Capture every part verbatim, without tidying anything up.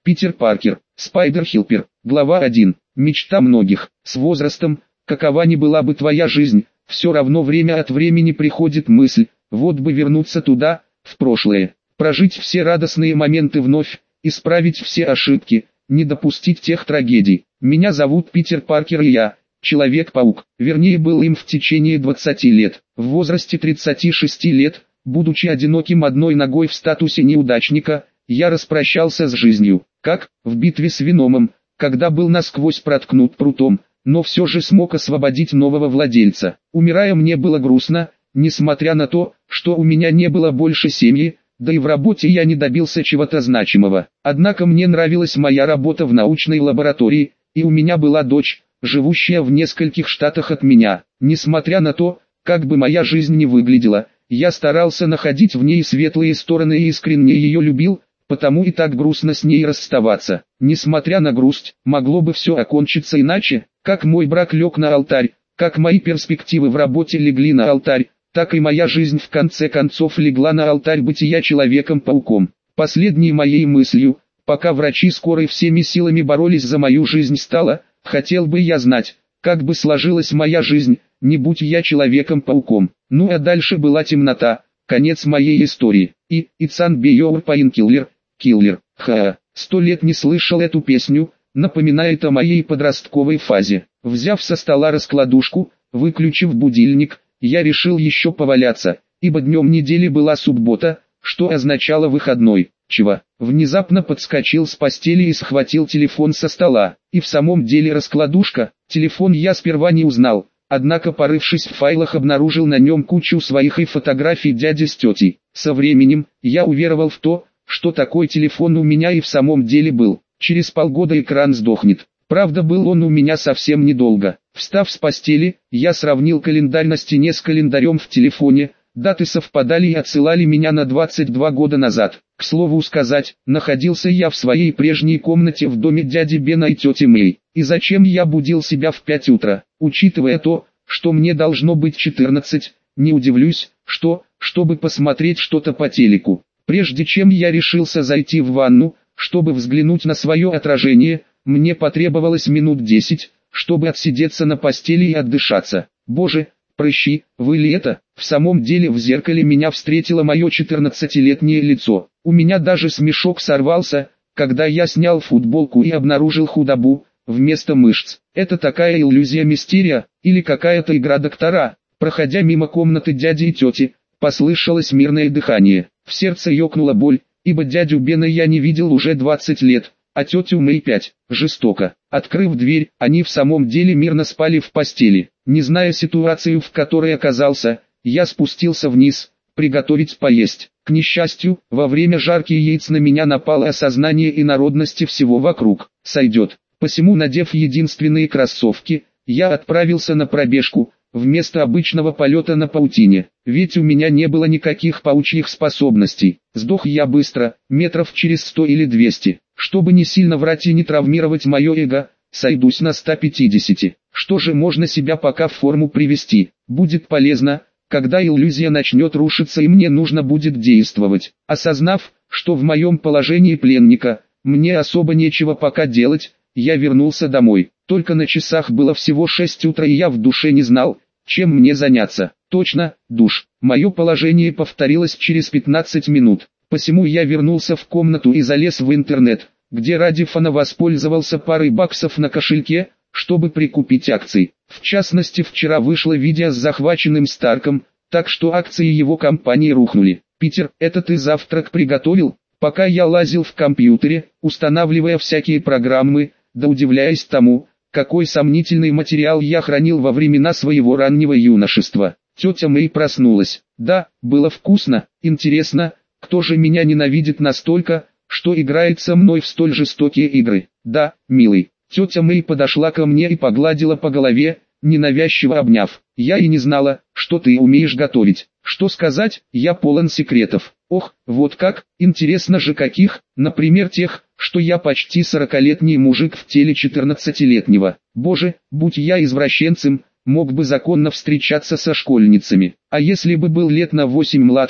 Питер Паркер, Спайдер-Хилпер. Глава один. Мечта многих. С возрастом, какова ни была бы твоя жизнь, все равно время от времени приходит мысль, вот бы вернуться туда, в прошлое, прожить все радостные моменты вновь, исправить все ошибки, не допустить тех трагедий. Меня зовут Питер Паркер и я, Человек-паук, вернее был им в течение двадцати лет. В возрасте тридцати шести лет, будучи одиноким одной ногой в статусе неудачника, я распрощался с жизнью, как в битве с Веномом, когда был насквозь проткнут прутом, но все же смог освободить нового владельца. Умирая мне было грустно, несмотря на то, что у меня не было больше семьи, да и в работе я не добился чего-то значимого. Однако мне нравилась моя работа в научной лаборатории, и у меня была дочь, живущая в нескольких штатах от меня. Несмотря на то, как бы моя жизнь ни выглядела, я старался находить в ней светлые стороны и искренне ее любил, потому и так грустно с ней расставаться. Несмотря на грусть, могло бы все окончиться иначе, как мой брак лег на алтарь, как мои перспективы в работе легли на алтарь, так и моя жизнь в конце концов легла на алтарь бытия Человеком-пауком. Последней моей мыслью, пока врачи скорой всеми силами боролись за мою жизнь, стало: хотел бы я знать, как бы сложилась моя жизнь, не будь я Человеком-пауком. Ну а дальше была темнота, конец моей истории. И «It's an your painkiller, killer». Ха, сто лет не слышал эту песню, напоминает о моей подростковой фазе. Взяв со стола раскладушку, выключив будильник, я решил еще поваляться, ибо днем недели была суббота, что означало выходной. Чего? Внезапно подскочил с постели и схватил телефон со стола. И в самом деле раскладушка, телефон я сперва не узнал, однако порывшись в файлах обнаружил на нем кучу своих и фотографий дяди с тетей. Со временем, я уверовал в то, что такой телефон у меня и в самом деле был. Через полгода экран сдохнет. Правда, был он у меня совсем недолго. Встав с постели, я сравнил календарь на стене с календарем в телефоне. Даты совпадали и отсылали меня на двадцать два года назад. К слову сказать, находился я в своей прежней комнате в доме дяди Бена и тети Мэй. И зачем я будил себя в пять утра? Учитывая то, что мне должно быть четырнадцать, не удивлюсь, что, чтобы посмотреть что-то по телеку. Прежде чем я решился зайти в ванну, чтобы взглянуть на свое отражение, мне потребовалось минут десять, чтобы отсидеться на постели и отдышаться. Боже, прыщи, вы ли это? В самом деле в зеркале меня встретило мое четырнадцатилетнее лицо. У меня даже смешок сорвался, когда я снял футболку и обнаружил худобу вместо мышц. Это такая иллюзия-мистерия, или какая-то игра доктора. Проходя мимо комнаты дяди и тети, послышалось мирное дыхание. В сердце ёкнула боль, ибо дядю Бена я не видел уже двадцать лет, а тетю Мэй пять. Жестоко. Открыв дверь, они в самом деле мирно спали в постели. Не зная ситуацию, в которой оказался, я спустился вниз, приготовить поесть. К несчастью, во время жарки яиц на меня напало осознание инородности всего вокруг. Сойдет. Посему, надев единственные кроссовки, я отправился на пробежку, вместо обычного полета на паутине. Ведь у меня не было никаких паучьих способностей. Сдох я быстро, метров через сто или двести. Чтобы не сильно врать и не травмировать мое эго, сойдусь на ста пятидесяти. Что же, можно себя пока в форму привести. Будет полезно, когда иллюзия начнет рушиться и мне нужно будет действовать. Осознав, что в моем положении пленника, мне особо нечего пока делать, я вернулся домой. Только на часах было всего шесть утра и я в душе не знал, чем мне заняться. Точно, душ. Мое положение повторилось через пятнадцать минут. Посему я вернулся в комнату и залез в интернет, где ради фана воспользовался парой баксов на кошельке, чтобы прикупить акций. В частности, вчера вышло видео с захваченным Старком, так что акции его компании рухнули. Питер, это ты завтрак приготовил? Пока я лазил в компьютере, устанавливая всякие программы, да удивляясь тому, какой сомнительный материал я хранил во времена своего раннего юношества. Тетя Мэй проснулась. Да, было вкусно. Интересно, кто же меня ненавидит настолько, что играет со мной в столь жестокие игры? Да, милый. Тетя Мэй подошла ко мне и погладила по голове, ненавязчиво обняв. Я и не знала, что ты умеешь готовить. Что сказать, я полон секретов. Ох, вот как, интересно же каких, например тех, что я почти сорокалетний мужик в теле четырнадцатилетнего. Боже, будь я извращенцем, мог бы законно встречаться со школьницами. А если бы был лет на восемь младше,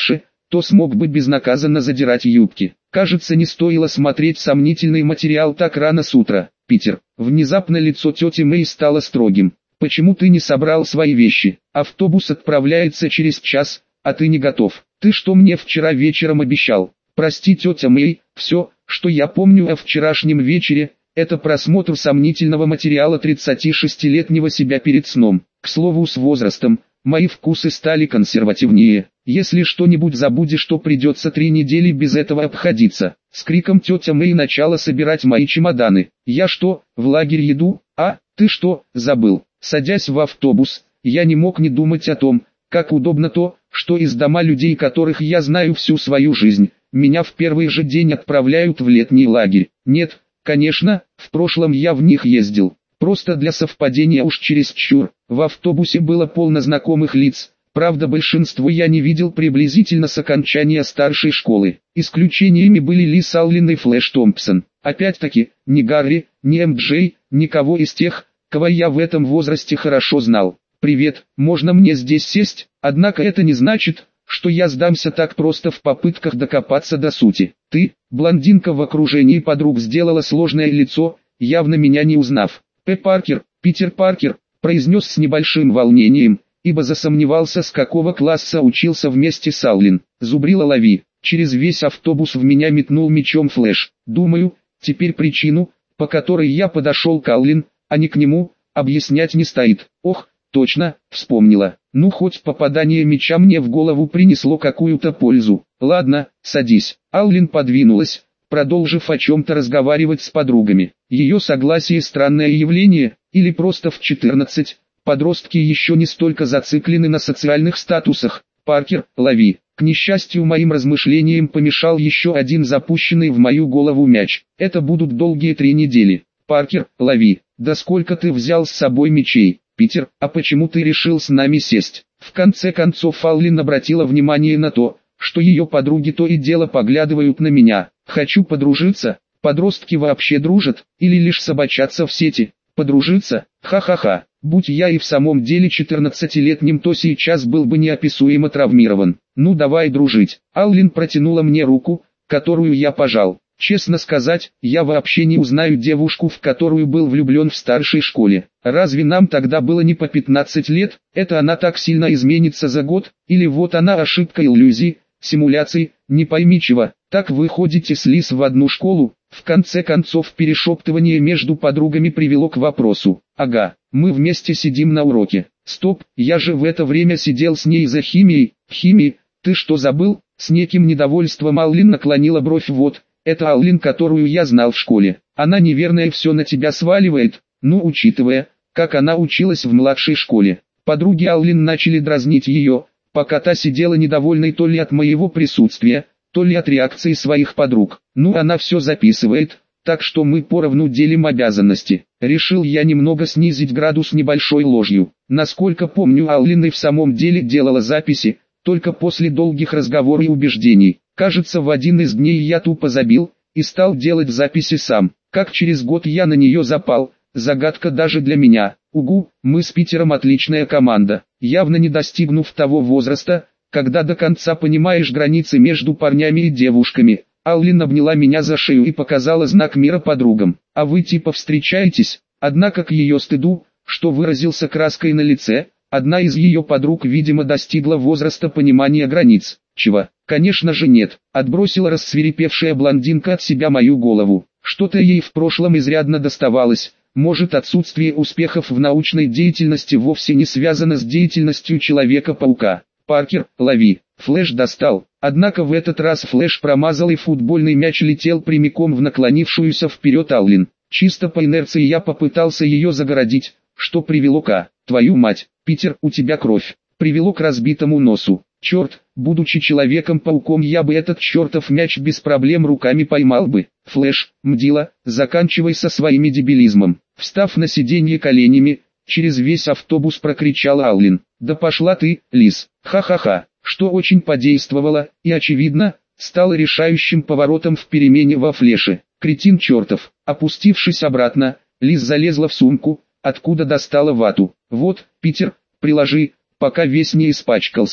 то смог бы безнаказанно задирать юбки. Кажется, не стоило смотреть сомнительный материал так рано с утра. Питер. Внезапно лицо тети Мэй стало строгим. Почему ты не собрал свои вещи? Автобус отправляется через час, а ты не готов. Ты что мне вчера вечером обещал? Прости, тетя Мэй, все, что я помню о вчерашнем вечере, это просмотр сомнительного материала тридцатишестилетнего себя перед сном. К слову, с возрастом мои вкусы стали консервативнее. Если что-нибудь забудешь, то придется три недели без этого обходиться. С криком тетя Мэй начала собирать мои чемоданы. Я что, в лагерь еду? А, ты что, забыл? Садясь в автобус, я не мог не думать о том, как удобно то, что из дома людей, которых я знаю всю свою жизнь, меня в первый же день отправляют в летний лагерь. Нет, конечно, в прошлом я в них ездил. Просто для совпадения уж чересчур. В автобусе было полно знакомых лиц. Правда, большинство я не видел приблизительно с окончания старшей школы. Исключениями были Лиз Аллен и Флэш Томпсон. Опять-таки, ни Гарри, ни эм джей, никого из тех, кого я в этом возрасте хорошо знал. «Привет, можно мне здесь сесть?» Однако это не значит, что я сдамся так просто в попытках докопаться до сути. Ты, блондинка в окружении подруг, сделала сложное лицо, явно меня не узнав. П. Паркер, Питер Паркер, произнес с небольшим волнением, ибо засомневался, с какого класса учился вместе с Аллен. Зубрила лови. Через весь автобус в меня метнул мечом Флэш. Думаю, теперь причину, по которой я подошел к Аллен, а не к нему, объяснять не стоит. Ох, точно, вспомнила. Ну, хоть попадание меча мне в голову принесло какую-то пользу. Ладно, садись. Аллен подвинулась, продолжив о чем-то разговаривать с подругами. Ее согласие — странное явление, или просто в четырнадцать, подростки еще не столько зациклены на социальных статусах. Паркер, лови. К несчастью, моим размышлениям помешал еще один запущенный в мою голову мяч. Это будут долгие три недели. Паркер, лови. Да сколько ты взял с собой мечей? Питер, а почему ты решил с нами сесть? В конце концов Аллен обратила внимание на то, что ее подруги то и дело поглядывают на меня. Хочу подружиться. Подростки вообще дружат, или лишь собачатся в сети? Подружиться? Ха-ха-ха. Будь я и в самом деле четырнадцатилетним, то сейчас был бы неописуемо травмирован. Ну давай дружить. Аллен протянула мне руку, которую я пожал. Честно сказать, я вообще не узнаю девушку, в которую был влюблен в старшей школе. Разве нам тогда было не по пятнадцать лет? Это она так сильно изменится за год? Или вот она ошибка иллюзий, симуляций, не пойми чего. Так вы ходите с Лиз в одну школу? В конце концов перешептывание между подругами привело к вопросу. Ага, мы вместе сидим на уроке. Стоп, я же в это время сидел с ней за химией. Химией, ты что забыл? С неким недовольством Аллен наклонила бровь. Вот, это Аллен, которую я знал в школе. Она неверная, все на тебя сваливает. Ну, учитывая, как она училась в младшей школе. Подруги Аллен начали дразнить ее, пока та сидела недовольной то ли от моего присутствия, то ли от реакции своих подруг. Ну, она все записывает, так что мы поровну делим обязанности. Решил я немного снизить градус небольшой ложью. Насколько помню, Аллен и в самом деле делала записи, только после долгих разговоров и убеждений. Кажется, в один из дней я тупо забил и стал делать записи сам. Как через год я на нее запал, загадка даже для меня. Угу, мы с Питером отличная команда. Явно не достигнув того возраста, когда до конца понимаешь границы между парнями и девушками, Аллен обняла меня за шею и показала знак мира подругам. А вы типа встречаетесь? Однако к ее стыду, что выразился краской на лице, одна из ее подруг, видимо, достигла возраста понимания границ. Чего? Конечно же нет. Отбросила рассвирепевшая блондинка от себя мою голову. Что-то ей в прошлом изрядно доставалось. Может, отсутствие успехов в научной деятельности вовсе не связано с деятельностью Человека-паука. Паркер, лови. Флэш достал. Однако в этот раз Флэш промазал, и футбольный мяч летел прямиком в наклонившуюся вперед Аллен. Чисто по инерции я попытался ее загородить, что привело к... Твою мать, Питер, у тебя кровь. Привело к разбитому носу. Черт, будучи Человеком-пауком, я бы этот чертов мяч без проблем руками поймал бы. Флэш, мдила, заканчивай со своими дебилизмом. Встав на сиденье коленями, через весь автобус прокричал Аллен. Да пошла ты, Лиз. Ха-ха-ха. Что очень подействовало, и очевидно, стало решающим поворотом в перемене во Флэше. Кретин чертов. Опустившись обратно, Лиз залезла в сумку, откуда достала вату. Вот, Питер, приложи, пока весь не испачкался.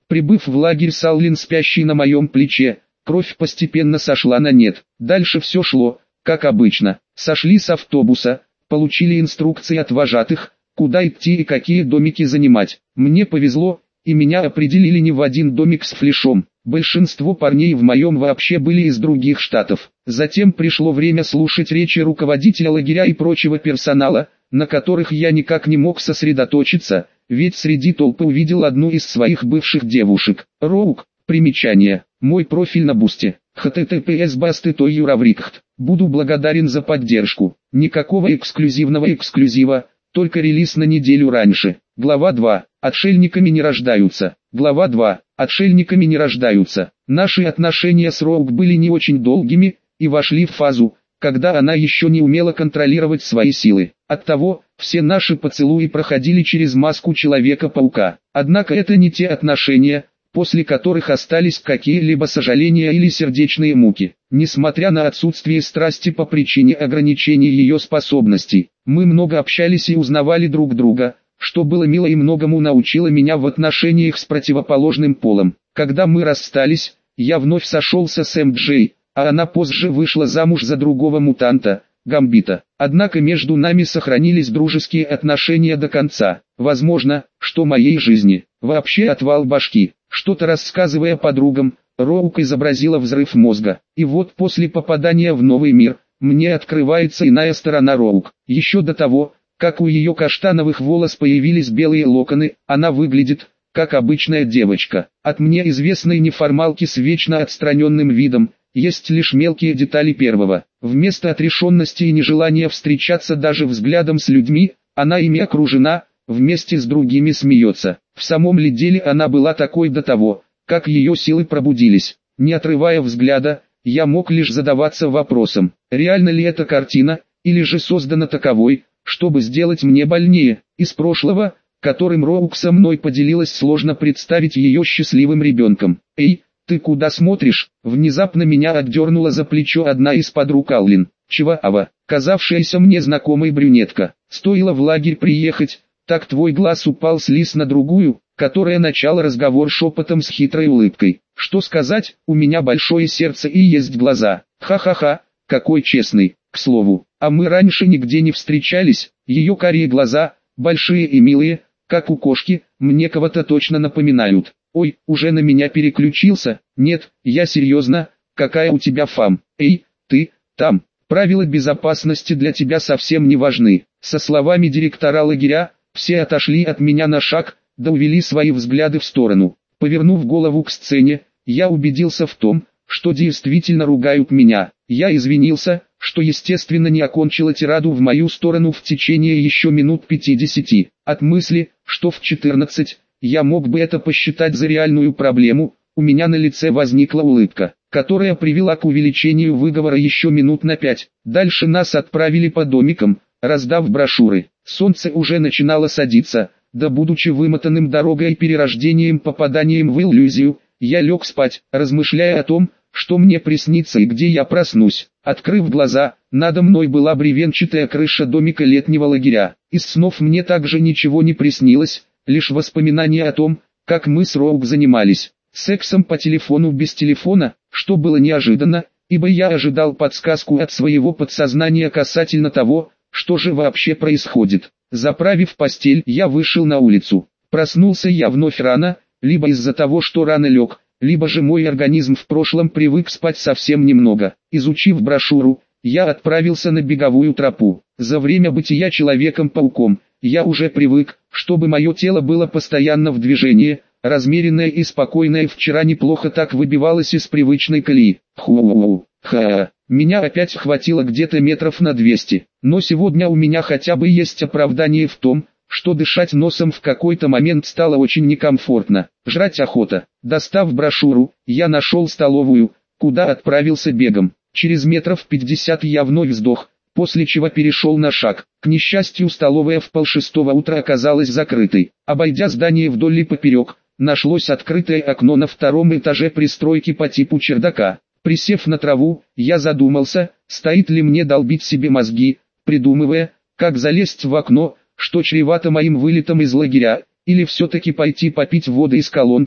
Прибыв в лагерь, Саулин, спящий на моем плече, кровь постепенно сошла на нет. Дальше все шло, как обычно. Сошли с автобуса, получили инструкции от вожатых, куда идти и какие домики занимать. Мне повезло, и меня определили не в один домик с флешом. Большинство парней в моем вообще были из других штатов. Затем пришло время слушать речи руководителя лагеря и прочего персонала, на которых я никак не мог сосредоточиться, ведь среди толпы увидел одну из своих бывших девушек. Роук. Примечание. Мой профиль на Бусте. эйч ти ти пи эс басты точка юраврикхт. Буду благодарен за поддержку. Никакого эксклюзивного эксклюзива, только релиз на неделю раньше. Глава два. Отшельниками не рождаются. Глава два. Отшельниками не рождаются. Наши отношения с Роук были не очень долгими, и вошли в фазу, когда она еще не умела контролировать свои силы. Оттого, все наши поцелуи проходили через маску Человека-паука. Однако это не те отношения, после которых остались какие-либо сожаления или сердечные муки. Несмотря на отсутствие страсти по причине ограничений ее способностей, мы много общались и узнавали друг друга, что было мило и многому научило меня в отношениях с противоположным полом. Когда мы расстались, я вновь сошелся с эм джей, а она позже вышла замуж за другого мутанта, Гамбита. Однако между нами сохранились дружеские отношения до конца. Возможно, что моей жизни вообще отвал башки. Что-то рассказывая подругам, Роук изобразила взрыв мозга. И вот после попадания в новый мир, мне открывается иная сторона Роук. Еще до того, как у ее каштановых волос появились белые локоны, она выглядит, как обычная девочка. От мне известной неформалки с вечно отстраненным видом, есть лишь мелкие детали первого. Вместо отрешенности и нежелания встречаться даже взглядом с людьми, она ими окружена, вместе с другими смеется. В самом ли деле она была такой до того, как ее силы пробудились? Не отрывая взгляда, я мог лишь задаваться вопросом, реально ли эта картина, или же создана таковой, чтобы сделать мне больнее. Из прошлого, которым Роук со мной поделилась, сложно представить ее счастливым ребенком. «Эй, ты куда смотришь?» Внезапно меня отдернула за плечо одна из подруг Аллин, Чиваава, казавшаяся мне знакомой брюнетка. Стоило в лагерь приехать, так твой глаз упал с Лис на другую, которая начала разговор шепотом с хитрой улыбкой. Что сказать, у меня большое сердце и есть глаза. Ха-ха-ха, какой честный, к слову. А мы раньше нигде не встречались. Ее карие глаза, большие и милые, как у кошки, мне кого-то точно напоминают. Ой, уже на меня переключился? Нет, я серьезно, какая у тебя фам? Эй, ты, там, правила безопасности для тебя совсем не важны. Со словами директора лагеря, все отошли от меня на шаг, да увели свои взгляды в сторону. Повернув голову к сцене, я убедился в том, что действительно ругают меня. Я извинился, что естественно не окончила тираду в мою сторону в течение еще минут пятидесяти. От мысли, что в четырнадцать, я мог бы это посчитать за реальную проблему, у меня на лице возникла улыбка, которая привела к увеличению выговора еще минут на пять. Дальше нас отправили по домикам, раздав брошюры. Солнце уже начинало садиться, да будучи вымотанным дорогой и перерождением попаданием в иллюзию, я лег спать, размышляя о том, что мне приснится и где я проснусь. Открыв глаза, надо мной была бревенчатая крыша домика летнего лагеря. Из снов мне также ничего не приснилось, лишь воспоминания о том, как мы с Роук занимались сексом по телефону без телефона, что было неожиданно, ибо я ожидал подсказку от своего подсознания касательно того, что же вообще происходит. Заправив постель, я вышел на улицу. Проснулся я вновь рано, либо из-за того, что рано лег, либо же мой организм в прошлом привык спать совсем немного. Изучив брошюру, я отправился на беговую тропу. За время бытия Человеком-пауком, я уже привык, чтобы мое тело было постоянно в движении, размеренное и спокойное вчера неплохо так выбивалось из привычной колеи. Ху-ху-ху, ха, меня опять хватило где-то метров на двести, но сегодня у меня хотя бы есть оправдание в том, что дышать носом в какой-то момент стало очень некомфортно. Жрать охота. Достав брошюру, я нашел столовую, куда отправился бегом. Через метров пятьдесят я вновь сдох, после чего перешел на шаг. К несчастью, столовая в полшестого утра оказалась закрытой. Обойдя здание вдоль и поперек, нашлось открытое окно на втором этаже пристройки по типу чердака. Присев на траву, я задумался, стоит ли мне долбить себе мозги, придумывая, как залезть в окно, что чревато моим вылетом из лагеря, или все-таки пойти попить воды из колонки,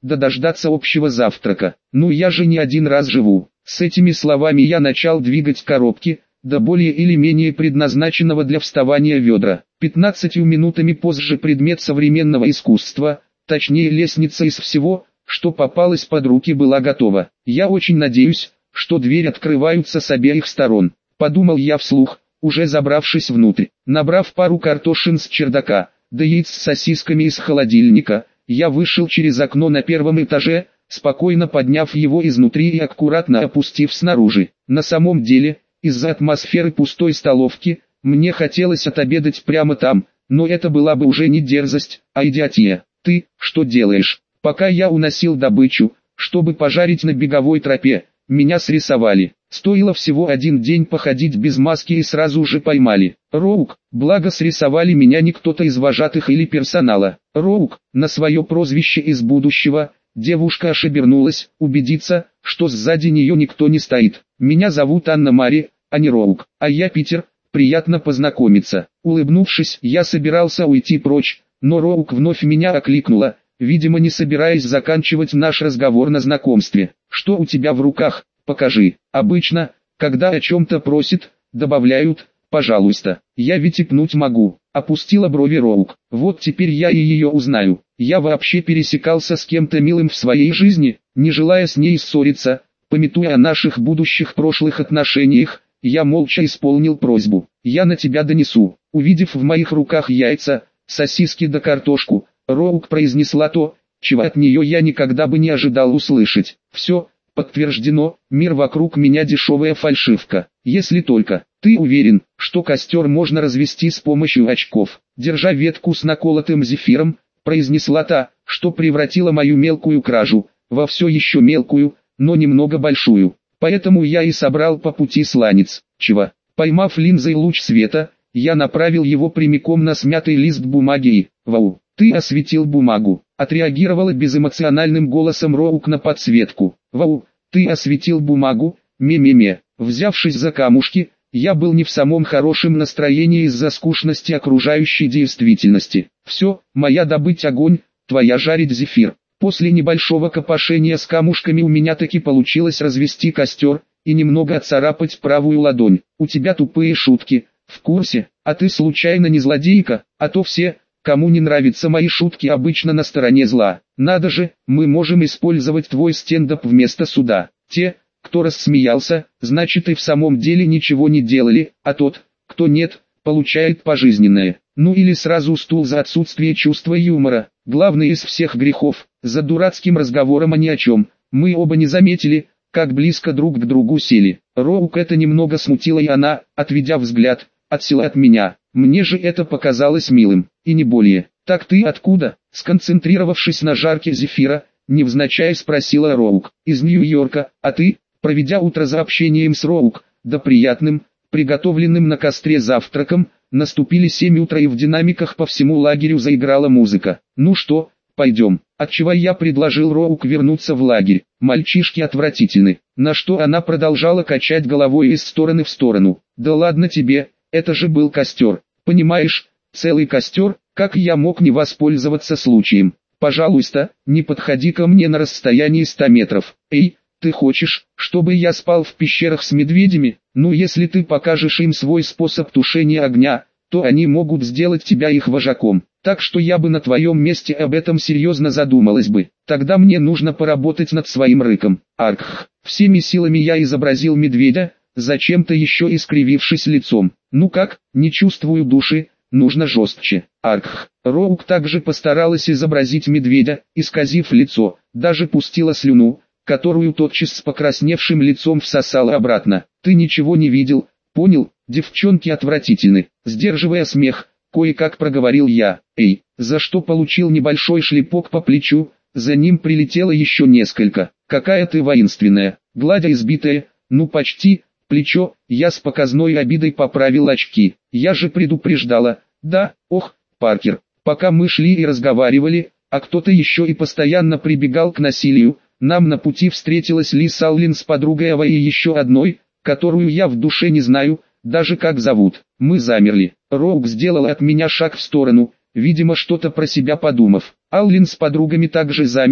да дождаться общего завтрака. Ну я же не один раз живу. С этими словами я начал двигать коробки, до более или менее предназначенного для вставания ведра. Пятнадцатью минутами позже предмет современного искусства, точнее лестница из всего, что попалось под руки, была готова. Я очень надеюсь, что двери открываются с обеих сторон, подумал я вслух, уже забравшись внутрь. Набрав пару картошин с чердака, да яиц с сосисками из холодильника, я вышел через окно на первом этаже, спокойно подняв его изнутри и аккуратно опустив снаружи. На самом деле, из-за атмосферы пустой столовки, мне хотелось отобедать прямо там, но это была бы уже не дерзость, а идиотия. «Ты, что делаешь?» Пока я уносил добычу, чтобы пожарить на беговой тропе, меня срисовали. Стоило всего один день походить без маски и сразу же поймали. Роук, благо срисовали меня не кто-то из вожатых или персонала. Роук, на свое прозвище из будущего, девушка аж обернулась, убедиться, что сзади нее никто не стоит. Меня зовут Анна-Мари, а не Роук, а я Питер, приятно познакомиться. Улыбнувшись, я собирался уйти прочь, но Роук вновь меня окликнула, видимо не собираясь заканчивать наш разговор на знакомстве. «Что у тебя в руках? Покажи». Обычно, когда о чем-то просит, добавляют «пожалуйста». Я ведь и пнуть могу. Опустила брови Роук. Вот теперь я и ее узнаю. Я вообще пересекался с кем-то милым в своей жизни, не желая с ней ссориться, памятуя о наших будущих прошлых отношениях, я молча исполнил просьбу. «Я на тебя донесу». Увидев в моих руках яйца, сосиски да картошку, Роук произнесла то, чего от нее я никогда бы не ожидал услышать. «Все, подтверждено, мир вокруг меня дешевая фальшивка. Если только ты уверен, что костер можно развести с помощью очков». Держа ветку с наколотым зефиром, произнесла та, что превратила мою мелкую кражу во все еще мелкую, но немного большую. Поэтому я и собрал по пути сланец. Чего? Поймав линзой луч света, я направил его прямиком на смятый лист бумаги и... «Вау, ты осветил бумагу», — отреагировала безэмоциональным голосом Роук на подсветку. «Вау, ты осветил бумагу, ме-ме-ме». Взявшись за камушки, я был не в самом хорошем настроении из-за скучности окружающей действительности. «Все, моя добыть огонь, твоя жарить зефир». После небольшого копошения с камушками у меня таки получилось развести костер и немного отцарапать правую ладонь. «У тебя тупые шутки, в курсе? А ты случайно не злодейка? А то все, кому не нравятся мои шутки, обычно на стороне зла. Надо же, мы можем использовать твой стендап вместо суда. Те, кто рассмеялся, значит и в самом деле ничего не делали, а тот, кто нет, получает пожизненное. Ну или сразу стул за отсутствие чувства юмора. Главный из всех грехов, за дурацким разговором о ни о чем, мы оба не заметили, как близко друг к другу сели. Роук это немного смутило, и она, отведя взгляд, отсела от меня. Мне же это показалось милым, и не более. «Так ты откуда?» Сконцентрировавшись на жарке зефира, невзначай спросила Роук. «Из Нью-Йорка, а ты?» Проведя утро за общением с Роук, да приятным, приготовленным на костре завтраком, наступили семь утра, и в динамиках по всему лагерю заиграла музыка. «Ну что, пойдем?» Отчего я предложил Роук вернуться в лагерь. «Мальчишки отвратительны». На что она продолжала качать головой из стороны в сторону. «Да ладно тебе, это же был костер. Понимаешь, целый костер, как я мог не воспользоваться случаем? Пожалуйста, не подходи ко мне на расстоянии ста метров. Эй, ты хочешь, чтобы я спал в пещерах с медведями? Ну если ты покажешь им свой способ тушения огня, то они могут сделать тебя их вожаком. Так что я бы на твоем месте об этом серьезно задумалась бы. Тогда мне нужно поработать над своим рыком». Аркх. Всеми силами я изобразил медведя, зачем-то еще искривившись лицом. «Ну как, не чувствую души, нужно жестче». Аркх. Роук также постаралась изобразить медведя, исказив лицо, даже пустила слюну, которую тотчас с покрасневшим лицом всосала обратно. «Ты ничего не видел, понял? Девчонки отвратительны». Сдерживая смех, кое-как проговорил я. «Эй», за что получил небольшой шлепок по плечу, за ним прилетело еще несколько. «Какая ты воинственная». Гладя избитое, ну почти, плечо, я с показной обидой поправил очки. «Я же предупреждала». «Да, ох, Паркер». Пока мы шли и разговаривали, а кто-то еще и постоянно прибегал к насилию, нам на пути встретилась Ли Саллин с подругой Ава и еще одной, которую я в душе не знаю, даже как зовут. Мы замерли. Роук сделал от меня шаг в сторону, видимо что-то про себя подумав. Аллин с подругами также замерли,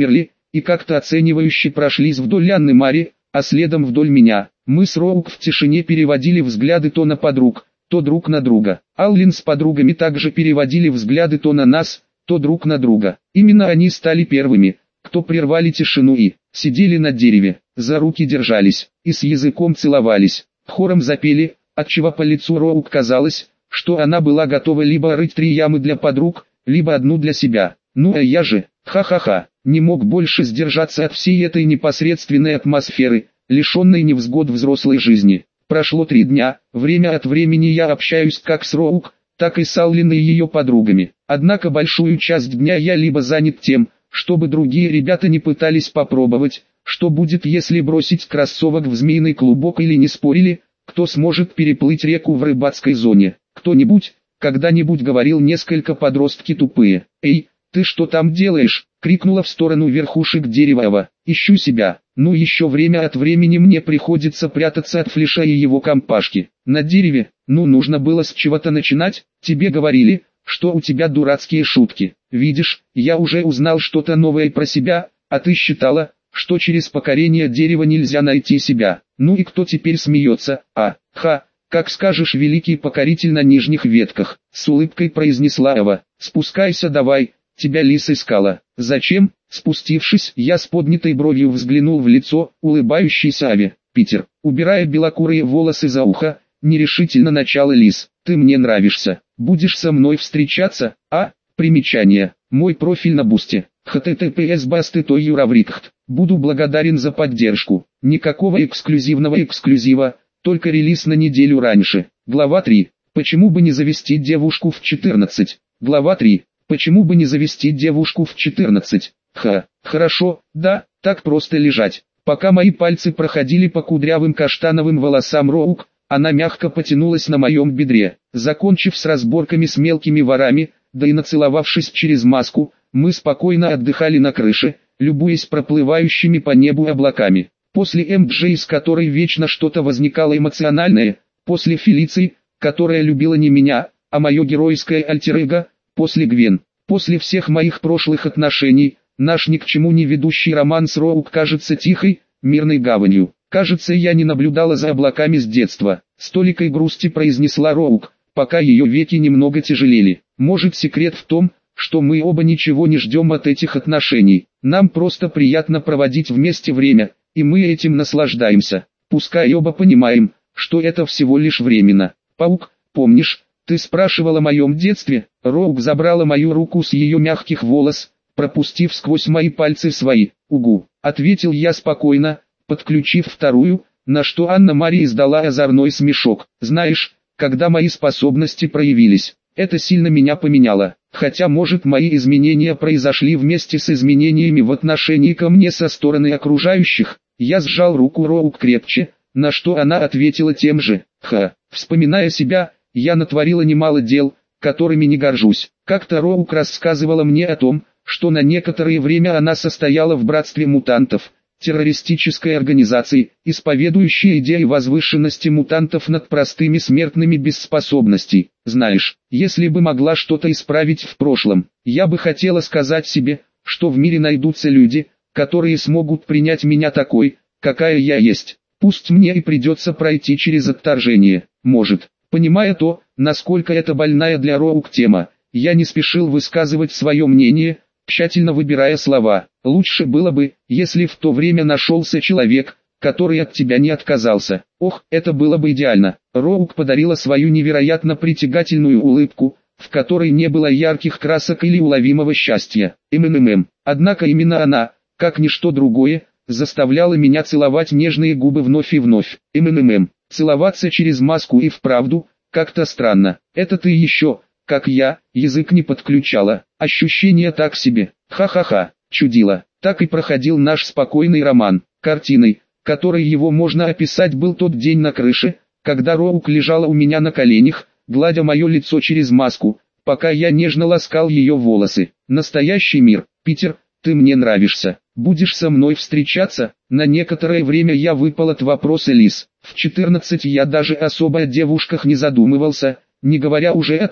и как-то оценивающе прошлись вдоль Анны Мари, а следом вдоль меня. Мы с Роук в тишине переводили взгляды то на подруг, то друг на друга. Аллен с подругами также переводили взгляды то на нас, то друг на друга. Именно они стали первыми, кто прервали тишину и сидели на дереве, за руки держались, и с языком целовались. Хором запели, отчего по лицу Роук казалось, что она была готова либо рыть три ямы для подруг, либо одну для себя. Ну а я же, ха-ха-ха, не мог больше сдержаться от всей этой непосредственной атмосферы, лишенной невзгод взрослой жизни. Прошло три дня, время от времени я общаюсь как с Роук, так и с Аллен и ее подругами. Однако большую часть дня я либо занят тем, чтобы другие ребята не пытались попробовать, что будет если бросить кроссовок в змеиный клубок, или не спорили, кто сможет переплыть реку в рыбацкой зоне. Кто-нибудь, когда-нибудь говорил несколько подростки тупые. «Эй, ты что там делаешь?» — крикнула в сторону верхушек дерева Ава. «Ищу себя». Ну еще время от времени мне приходится прятаться от Флиша и его компашки. На дереве, ну нужно было с чего-то начинать, тебе говорили, что у тебя дурацкие шутки. Видишь, я уже узнал что-то новое про себя, а ты считала, что через покорение дерева нельзя найти себя. Ну и кто теперь смеется? А, ха, как скажешь, великий покоритель на нижних ветках, с улыбкой произнесла Ава. Спускайся давай, тебя лис искала. Зачем? Спустившись, я с поднятой бровью взглянул в лицо улыбающейся Аве. Питер, убирая белокурые волосы за ухо, нерешительно начала лис. Ты мне нравишься. Будешь со мной встречаться? А? Примечание. Мой профиль на Бусте. https басты той юраврикхт. Буду благодарен за поддержку. Никакого эксклюзивного эксклюзива, только релиз на неделю раньше. Глава три. Почему бы не завести девушку в четырнадцать? Глава три. Почему бы не завести девушку в четырнадцать? Ха, хорошо, да, так просто лежать. Пока мои пальцы проходили по кудрявым каштановым волосам Роук, она мягко потянулась на моем бедре. Закончив с разборками с мелкими ворами, да и нацеловавшись через маску, мы спокойно отдыхали на крыше, любуясь проплывающими по небу облаками. После эм джей, с которой вечно что-то возникало эмоциональное, после Фелиции, которая любила не меня, а мое геройское альтер-эго, после Гвен, после всех моих прошлых отношений, наш ни к чему не ведущий роман с Роук кажется тихой, мирной гаванью. Кажется, я не наблюдала за облаками с детства. С толикой грусти произнесла Роук, пока ее веки немного тяжелели. Может, секрет в том, что мы оба ничего не ждем от этих отношений. Нам просто приятно проводить вместе время, и мы этим наслаждаемся. Пускай оба понимаем, что это всего лишь временно. Паук, помнишь, ты спрашивала о моем детстве? Роук забрала мою руку с ее мягких волос, пропустив сквозь мои пальцы свои. Угу, ответил я спокойно, подключив вторую, на что Анна Мария издала озорной смешок. Знаешь, когда мои способности проявились, это сильно меня поменяло. Хотя, может, мои изменения произошли вместе с изменениями в отношении ко мне со стороны окружающих. Я сжал руку Роук крепче, на что она ответила тем же. Ха, вспоминая себя, я натворила немало дел, которыми не горжусь. Как-то Роук рассказывала мне о том, что на некоторое время она состояла в братстве мутантов, террористической организации, исповедующей идеи возвышенности мутантов над простыми смертными без способностей. Знаешь, если бы могла что-то исправить в прошлом, я бы хотела сказать себе, что в мире найдутся люди, которые смогут принять меня такой, какая я есть. Пусть мне и придется пройти через отторжение. Может, понимая то, насколько это больная для Роук тема, я не спешил высказывать свое мнение, тщательно выбирая слова. Лучше было бы, если в то время нашелся человек, который от тебя не отказался. Ох, это было бы идеально. Роук подарила свою невероятно притягательную улыбку, в которой не было ярких красок или уловимого счастья. МММ. Однако именно она, как ничто другое, заставляла меня целовать нежные губы вновь и вновь. МММ. Целоваться через маску и вправду, как-то странно. Это ты еще, как я, язык не подключала. Ощущение так себе. Ха-ха-ха, чудило. Так и проходил наш спокойный роман. Картиной, которой его можно описать, был тот день на крыше, когда Роук лежала у меня на коленях, гладя мое лицо через маску, пока я нежно ласкал ее волосы. Настоящий мир. Питер, ты мне нравишься. Будешь со мной встречаться? На некоторое время я выпал от вопроса лис. В четырнадцать я даже особо о девушках не задумывался, не говоря уже о том,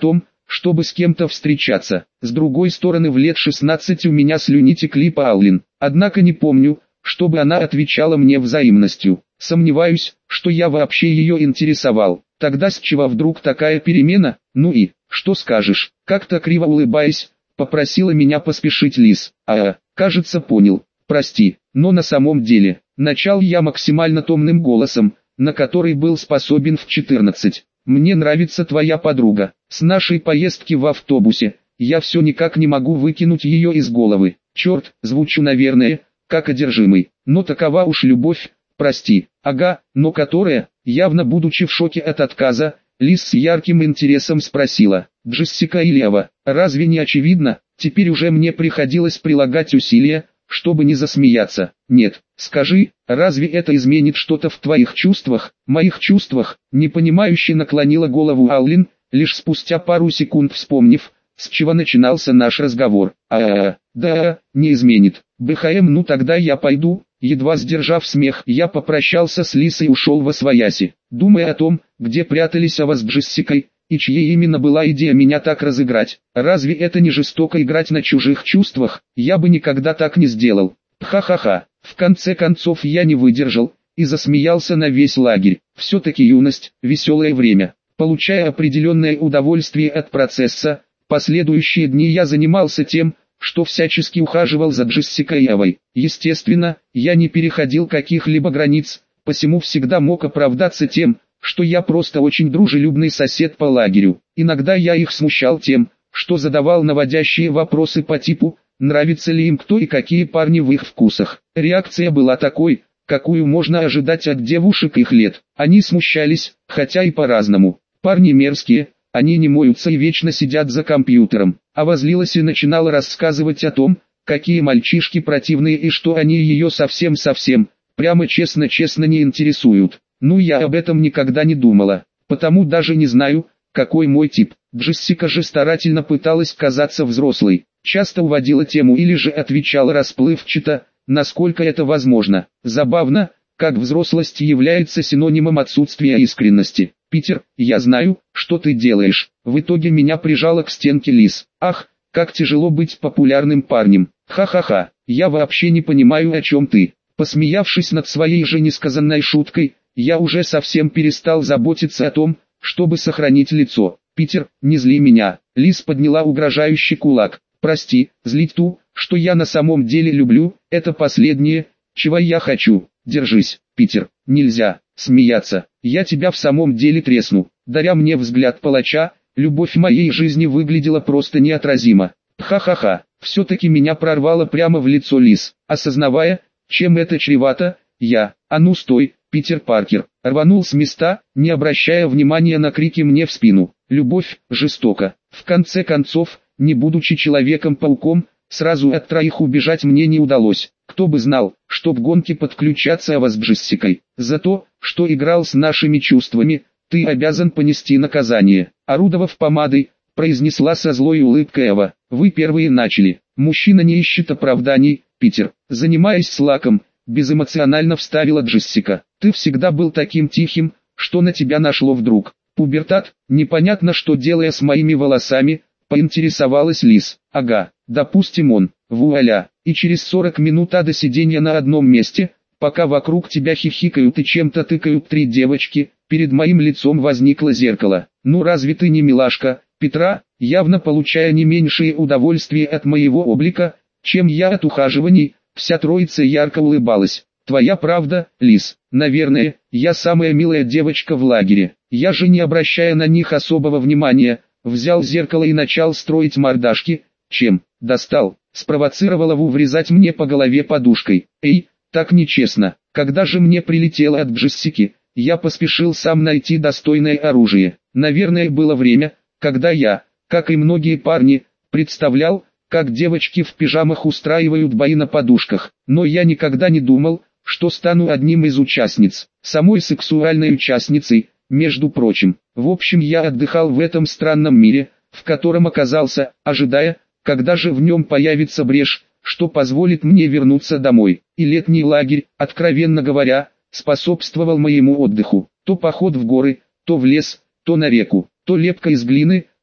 чтобы с кем-то встречаться. С другой стороны, в лет шестнадцать у меня слюни текли по Аллин. Однако не помню, чтобы она отвечала мне взаимностью. Сомневаюсь, что я вообще ее интересовал. Тогда с чего вдруг такая перемена? Ну и, что скажешь? Как-то криво улыбаясь, попросила меня поспешить Лиз. А, кажется, понял. Прости, но на самом деле, начал я максимально томным голосом, на который был способен в четырнадцать. Мне нравится твоя подруга. С нашей поездки в автобусе, я все никак не могу выкинуть ее из головы. Черт, звучу, наверное, как одержимый, но такова уж любовь, прости. Ага, но которая, явно будучи в шоке от отказа, Лиз с ярким интересом спросила. Джессика Ильева, разве не очевидно? Теперь уже мне приходилось прилагать усилия, чтобы не засмеяться. Нет, скажи, разве это изменит что-то в твоих чувствах, моих чувствах? Непонимающе наклонила голову Аллин, лишь спустя пару секунд вспомнив, с чего начинался наш разговор. А, да, не изменит. БХМ, ну тогда я пойду. Едва сдержав смех, я попрощался с Лисой и ушел восвояси, думая о том, где прятались Ава с Джессикой, и чьей именно была идея меня так разыграть. Разве это не жестоко играть на чужих чувствах? Я бы никогда так не сделал. Ха-ха-ха. В конце концов я не выдержал и засмеялся на весь лагерь. Все-таки юность, веселое время. Получая определенное удовольствие от процесса, последующие дни я занимался тем, что всячески ухаживал за Джессикой и Авой. Естественно, я не переходил каких-либо границ, посему всегда мог оправдаться тем, что я просто очень дружелюбный сосед по лагерю. Иногда я их смущал тем, что задавал наводящие вопросы по типу, нравится ли им кто и какие парни в их вкусах. Реакция была такой, какую можно ожидать от девушек их лет. Они смущались, хотя и по-разному. Парни мерзкие, они не моются и вечно сидят за компьютером. А возлилась и начинала рассказывать о том, какие мальчишки противные и что они ее совсем-совсем, прямо честно-честно не интересуют. Ну, я об этом никогда не думала, потому даже не знаю, какой мой тип. Джессика же старательно пыталась казаться взрослой, часто уводила тему или же отвечала расплывчато, насколько это возможно. Забавно, как взрослость является синонимом отсутствия искренности. Питер, я знаю, что ты делаешь. В итоге меня прижала к стенке Лиз. Ах, как тяжело быть популярным парнем. Ха-ха-ха, я вообще не понимаю, о чем ты. Посмеявшись над своей же несказанной шуткой, я уже совсем перестал заботиться о том, чтобы сохранить лицо. Питер, не зли меня. Лиз подняла угрожающий кулак. Прости, злить ту, что я на самом деле люблю, это последнее, чего я хочу. Держись, Питер, нельзя смеяться. Я тебя в самом деле тресну. Даря мне взгляд палача, любовь моей жизни выглядела просто неотразимо. Ха-ха-ха, все-таки меня прорвало прямо в лицо Лиз. Осознавая, чем это чревато, я, а ну стой, Питер Паркер, рванул с места, не обращая внимания на крики мне в спину. Любовь жестока. В конце концов, не будучи Человеком-пауком, сразу от троих убежать мне не удалось. Кто бы знал, что в гонке подключаться Ава с Джессикой. За то, что играл с нашими чувствами, ты обязан понести наказание. Орудовав помадой, произнесла со злой улыбкой Ава. Вы первые начали. Мужчина не ищет оправданий, Питер. Занимаясь с лаком, безэмоционально вставила Джессика. Ты всегда был таким тихим, что на тебя нашло вдруг. Пубертат, непонятно что делая с моими волосами, поинтересовалась Лиз. Ага, допустим он, вуаля, и через сорок минут до сидения на одном месте, пока вокруг тебя хихикают и чем-то тыкают три девочки, перед моим лицом возникло зеркало. Ну разве ты не милашка, Петра, явно получая не меньшее удовольствие от моего облика, чем я от ухаживаний, вся троица ярко улыбалась. Твоя правда, Лиз, наверное, я самая милая девочка в лагере. Я же, не обращая на них особого внимания, взял зеркало и начал строить мордашки, чем, достал, спровоцировала Ву врезать мне по голове подушкой. Эй, так нечестно, когда же мне прилетело от Джессики, я поспешил сам найти достойное оружие. Наверное, было время, когда я, как и многие парни, представлял, как девочки в пижамах устраивают бои на подушках, но я никогда не думал, что стану одним из участниц, самой сексуальной участницей, между прочим. В общем, я отдыхал в этом странном мире, в котором оказался, ожидая, когда же в нем появится брешь, что позволит мне вернуться домой. И летний лагерь, откровенно говоря, способствовал моему отдыху. То поход в горы, то в лес, то на реку, то лепка из глины,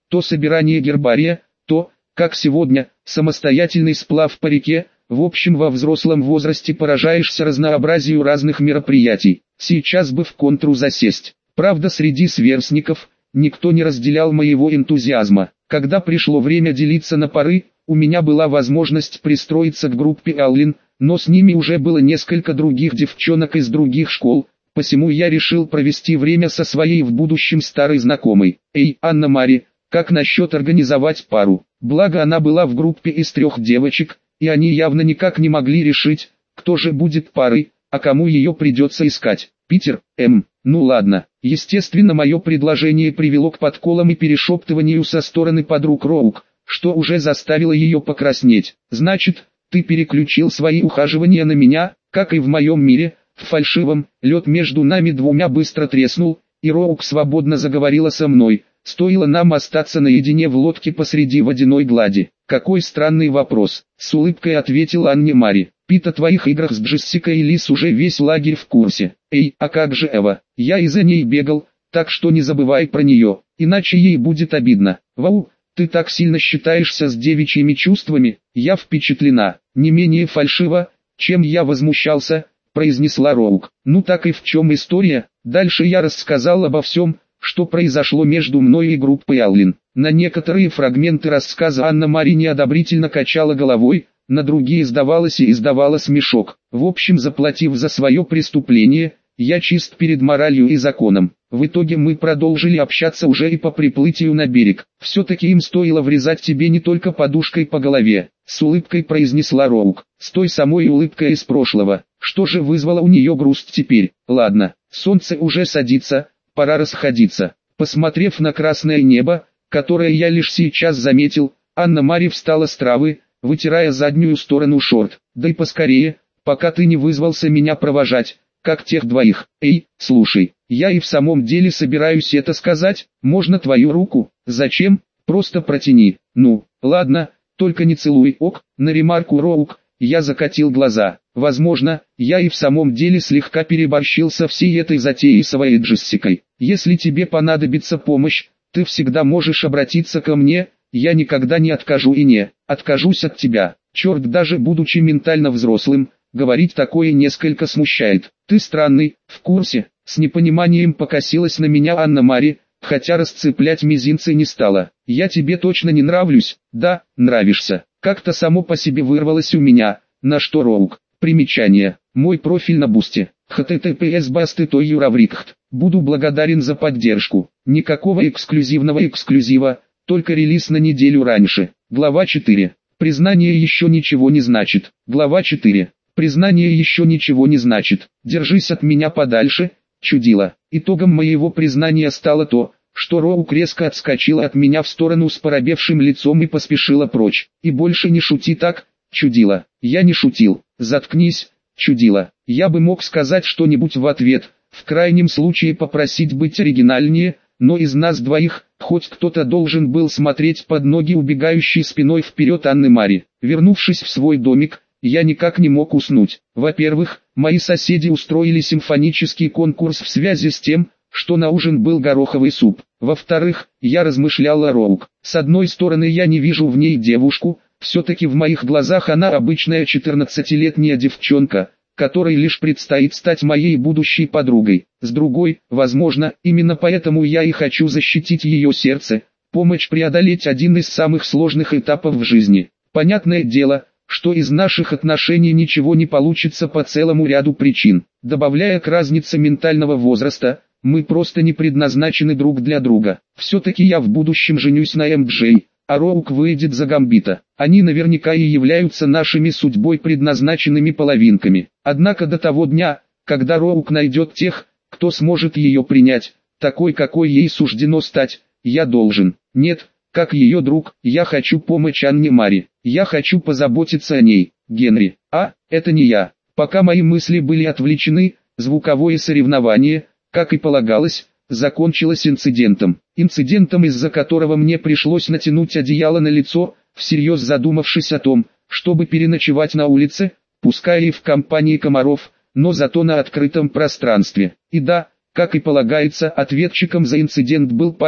то собирание гербария, то, как сегодня, самостоятельный сплав по реке. В общем, во взрослом возрасте поражаешься разнообразию разных мероприятий. Сейчас бы в контру засесть. Правда, среди сверстников никто не разделял моего энтузиазма. Когда пришло время делиться на пары, у меня была возможность пристроиться к группе Аллин, но с ними уже было несколько других девчонок из других школ, посему я решил провести время со своей в будущем старой знакомой. Эй, Анна-Мари, как насчет организовать пару? Благо она была в группе из трех девочек, и они явно никак не могли решить, кто же будет парой, а кому ее придется искать. Питер, М. Ну ладно. Естественно, мое предложение привело к подколам и перешептыванию со стороны подруг Роук, что уже заставило ее покраснеть. Значит, ты переключил свои ухаживания на меня, как и в моем мире, в фальшивом. Лед между нами двумя быстро треснул, и Роук свободно заговорила со мной. Стоило нам остаться наедине в лодке посреди водяной глади. Какой странный вопрос, с улыбкой ответила Анне-Мари. Пит, о твоих играх с Джессикой и Лис уже весь лагерь в курсе. Эй, а как же Эва? Я из-за ней бегал, так что не забывай про нее, иначе ей будет обидно. Вау, ты так сильно считаешься с девичьими чувствами? Я впечатлена, не менее фальшиво, чем я возмущался, произнесла Роук. Ну так и в чем история? Дальше я рассказал обо всем, что произошло между мной и группой Аллин. На некоторые фрагменты рассказа Анна-Мари неодобрительно качала головой, на другие издавалась и издавала смешок. В общем, заплатив за свое преступление, я чист перед моралью и законом. В итоге мы продолжили общаться уже и по приплытию на берег. Все-таки им стоило врезать тебе не только подушкой по голове, с улыбкой произнесла Роук, с той самой улыбкой из прошлого. Что же вызвало у нее грусть теперь? Ладно, солнце уже садится, пора расходиться. Посмотрев на красное небо, которое я лишь сейчас заметил, Анна-Мари встала с травы, вытирая заднюю сторону шорт. Да и поскорее, пока ты не вызвался меня провожать, как тех двоих. Эй, слушай, я и в самом деле собираюсь это сказать. Можно твою руку? Зачем? Просто протяни. Ну, ладно, только не целуй. Ок. На ремарку Роук я закатил глаза. Возможно, я и в самом деле слегка переборщил со всей этой затеей с Эвой и Джессикой. Если тебе понадобится помощь, ты всегда можешь обратиться ко мне. Я никогда не откажу и не откажусь от тебя. Черт, даже будучи ментально взрослым, говорить такое несколько смущает. Ты странный, в курсе? С непониманием покосилась на меня Анна-Мари, хотя расцеплять мизинцы не стала. Я тебе точно не нравлюсь? Да, нравишься. Как-то само по себе вырвалось у меня. На что Роук? Примечание. Мой профиль на Бусти. https басты той юраврикхт. Буду благодарен за поддержку. Никакого эксклюзивного эксклюзива. Только релиз на неделю раньше. Глава четыре. Признание еще ничего не значит. Глава четыре. Признание еще ничего не значит. Держись от меня подальше, чудило. Итогом моего признания стало то, что Роук резко отскочила от меня в сторону с поробевшим лицом и поспешила прочь. И больше не шути так, чудило. Я не шутил. Заткнись, чудило. Я бы мог сказать что-нибудь в ответ, в крайнем случае попросить быть оригинальнее, но из нас двоих, хоть кто-то должен был смотреть под ноги убегающей спиной вперед Анны-Мари. Вернувшись в свой домик, я никак не мог уснуть. Во-первых, мои соседи устроили симфонический конкурс в связи с тем, что на ужин был гороховый суп. Во-вторых, я размышлял о Роук. С одной стороны, я не вижу в ней девушку, все-таки в моих глазах она обычная четырнадцатилетняя девчонка, которой лишь предстоит стать моей будущей подругой. С другой, возможно, именно поэтому я и хочу защитить ее сердце, помочь преодолеть один из самых сложных этапов в жизни. Понятное дело, что из наших отношений ничего не получится по целому ряду причин. Добавляя к разнице ментального возраста, мы просто не предназначены друг для друга. Все-таки я в будущем женюсь на эм джей, а Роук выйдет за Гамбита. Они наверняка и являются нашими судьбой предназначенными половинками. Однако до того дня, когда Роук найдет тех, кто сможет ее принять, такой какой ей суждено стать, я должен. Нет, как ее друг, я хочу помочь Анне-Мари. Я хочу позаботиться о ней, Генри. А, это не я. Пока мои мысли были отвлечены, звуковое соревнование, как и полагалось, закончилось инцидентом. Инцидентом, из-за которого мне пришлось натянуть одеяло на лицо, всерьез задумавшись о том, чтобы переночевать на улице, пускай и в компании комаров, но зато на открытом пространстве. И да, как и полагается, ответчиком за инцидент был парень,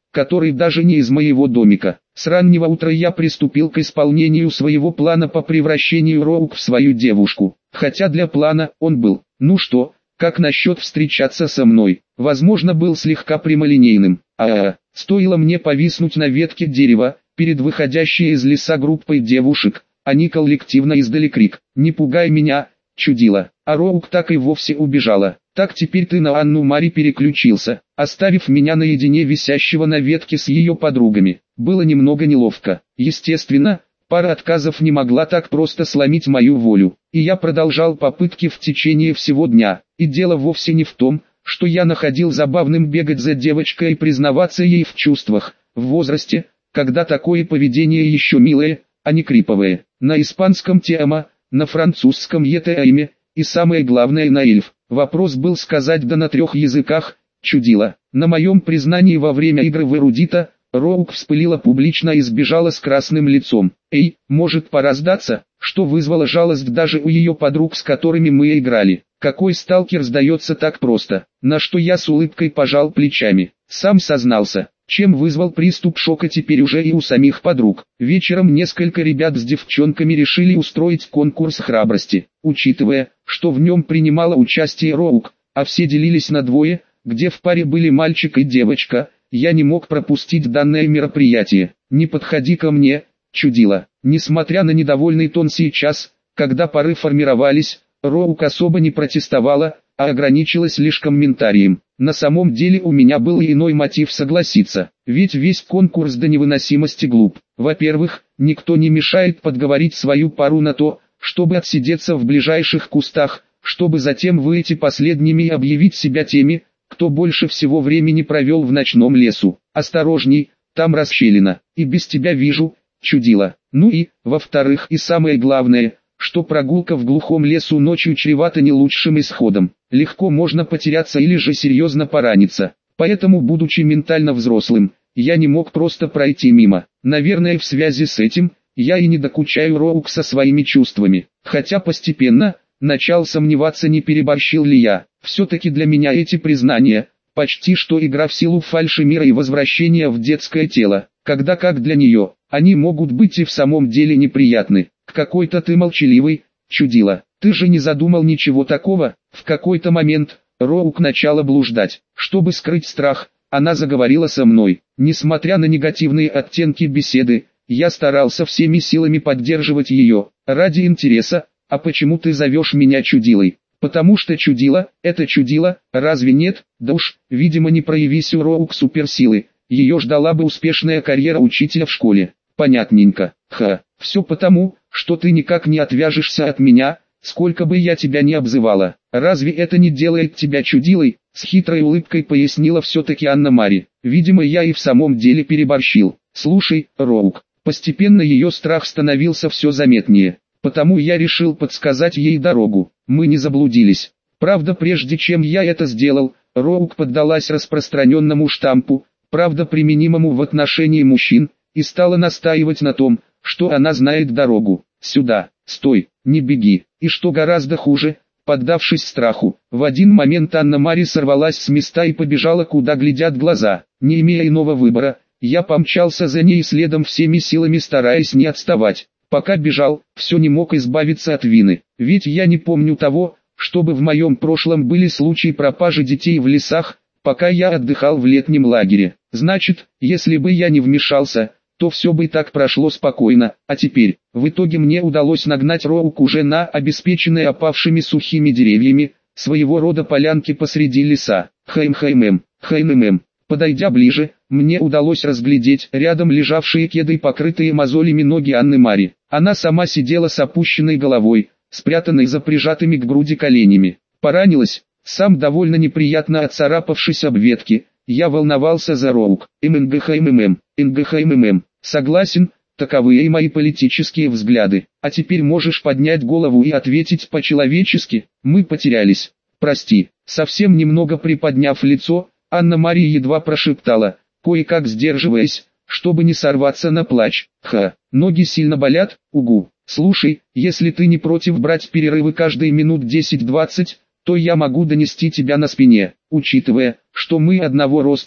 который даже не из моего домика. С раннего утра я приступил к исполнению своего плана по превращению Роук в свою девушку. Хотя для плана он был, ну что, как насчет встречаться со мной, возможно был слегка прямолинейным. А-а-а, стоило мне повиснуть на ветке дерева, перед выходящей из леса группой девушек, они коллективно издали крик: «Не пугай меня, чудило!» А Роук так и вовсе убежала. Так теперь ты на Анну Мари переключился, оставив меня наедине висящего на ветке с ее подругами. Было немного неловко. Естественно, пара отказов не могла так просто сломить мою волю. И я продолжал попытки в течение всего дня. И дело вовсе не в том, что я находил забавным бегать за девочкой и признаваться ей в чувствах, в возрасте, когда такое поведение еще милое, а не криповое. На испанском тема, на французском етеайме, и самое главное на эльф. Вопрос был сказать да на трех языках, чудило. На моем признании во время игры в эрудита, Роук вспылила публично и сбежала с красным лицом. Эй, может пора сдаться, что вызвало жалость даже у ее подруг, с которыми мы играли. Какой сталкер сдается так просто? На что я с улыбкой пожал плечами. Сам сознался, чем вызвал приступ шока теперь уже и у самих подруг. Вечером несколько ребят с девчонками решили устроить конкурс храбрости. Учитывая, что в нем принимала участие Роук, а все делились на двое, где в паре были мальчик и девочка, я не мог пропустить данное мероприятие. «Не подходи ко мне, чудило». Несмотря на недовольный тон сейчас, когда пары формировались, Роук особо не протестовала, а ограничилась лишь комментарием. На самом деле у меня был и иной мотив согласиться, ведь весь конкурс до невыносимости глуп. Во-первых, никто не мешает подговорить свою пару на то, чтобы отсидеться в ближайших кустах, чтобы затем выйти последними и объявить себя теми, кто больше всего времени провел в ночном лесу. Осторожней, там расщелина, и без тебя вижу, чудило. Ну и, во-вторых, и самое главное, что прогулка в глухом лесу ночью чревата не лучшим исходом. Легко можно потеряться или же серьезно пораниться. Поэтому, будучи ментально взрослым, я не мог просто пройти мимо. Наверное, в связи с этим, я и не докучаю Роук со своими чувствами. Хотя постепенно, начал сомневаться, не переборщил ли я. Все-таки для меня эти признания, почти что игра в силу фальши мира и возвращения в детское тело. Когда как для нее, они могут быть и в самом деле неприятны. Какой-то ты молчаливый, чудило. Ты же не задумал ничего такого. В какой-то момент, Роук начала блуждать. Чтобы скрыть страх, она заговорила со мной. Несмотря на негативные оттенки беседы, я старался всеми силами поддерживать ее. Ради интереса, а почему ты зовешь меня чудилой? Потому что чудило, это чудило, разве нет? Да уж, видимо, не проявись у Роук суперсилы, ее ждала бы успешная карьера учителя в школе. Понятненько. Ха, все потому, что ты никак не отвяжешься от меня, сколько бы я тебя ни обзывала. Разве это не делает тебя чудилой? С хитрой улыбкой пояснила все-таки Анна Мари. Видимо, я и в самом деле переборщил. Слушай, Роук, постепенно ее страх становился все заметнее. Потому я решил подсказать ей дорогу. Мы не заблудились. Правда, прежде чем я это сделал, Роук поддалась распространенному штампу, правда применимому в отношении мужчин, и стала настаивать на том, что она знает дорогу. Сюда, стой, не беги. И что гораздо хуже, поддавшись страху, в один момент Анна Мари сорвалась с места и побежала, куда глядят глаза. Не имея иного выбора, я помчался за ней следом всеми силами, стараясь не отставать. Пока бежал, все не мог избавиться от вины, ведь я не помню того, чтобы в моем прошлом были случаи пропажи детей в лесах, пока я отдыхал в летнем лагере. Значит, если бы я не вмешался, то все бы и так прошло спокойно, а теперь, в итоге мне удалось нагнать Роук уже на обеспеченной опавшими сухими деревьями, своего рода полянке посреди леса. Хайм-хайм-эм, хайм-эм. Подойдя ближе, мне удалось разглядеть рядом лежавшие кеды и покрытые мозолями ноги Анны Мари. Она сама сидела с опущенной головой, спрятанной за прижатыми к груди коленями. Поранилась, сам довольно неприятно отцарапавшись об ветки. Я волновался за Роук. МНГХММ, НГХММ. Согласен, таковы и мои политические взгляды. А теперь можешь поднять голову и ответить по-человечески. Мы потерялись. Прости. Совсем немного приподняв лицо, Анна Мария едва прошептала, кое-как сдерживаясь, чтобы не сорваться на плач. Ха, ноги сильно болят, угу. Слушай, если ты не против брать перерывы каждые минут десять-двадцать, то я могу донести тебя на спине. Учитывая, что мы одного роста,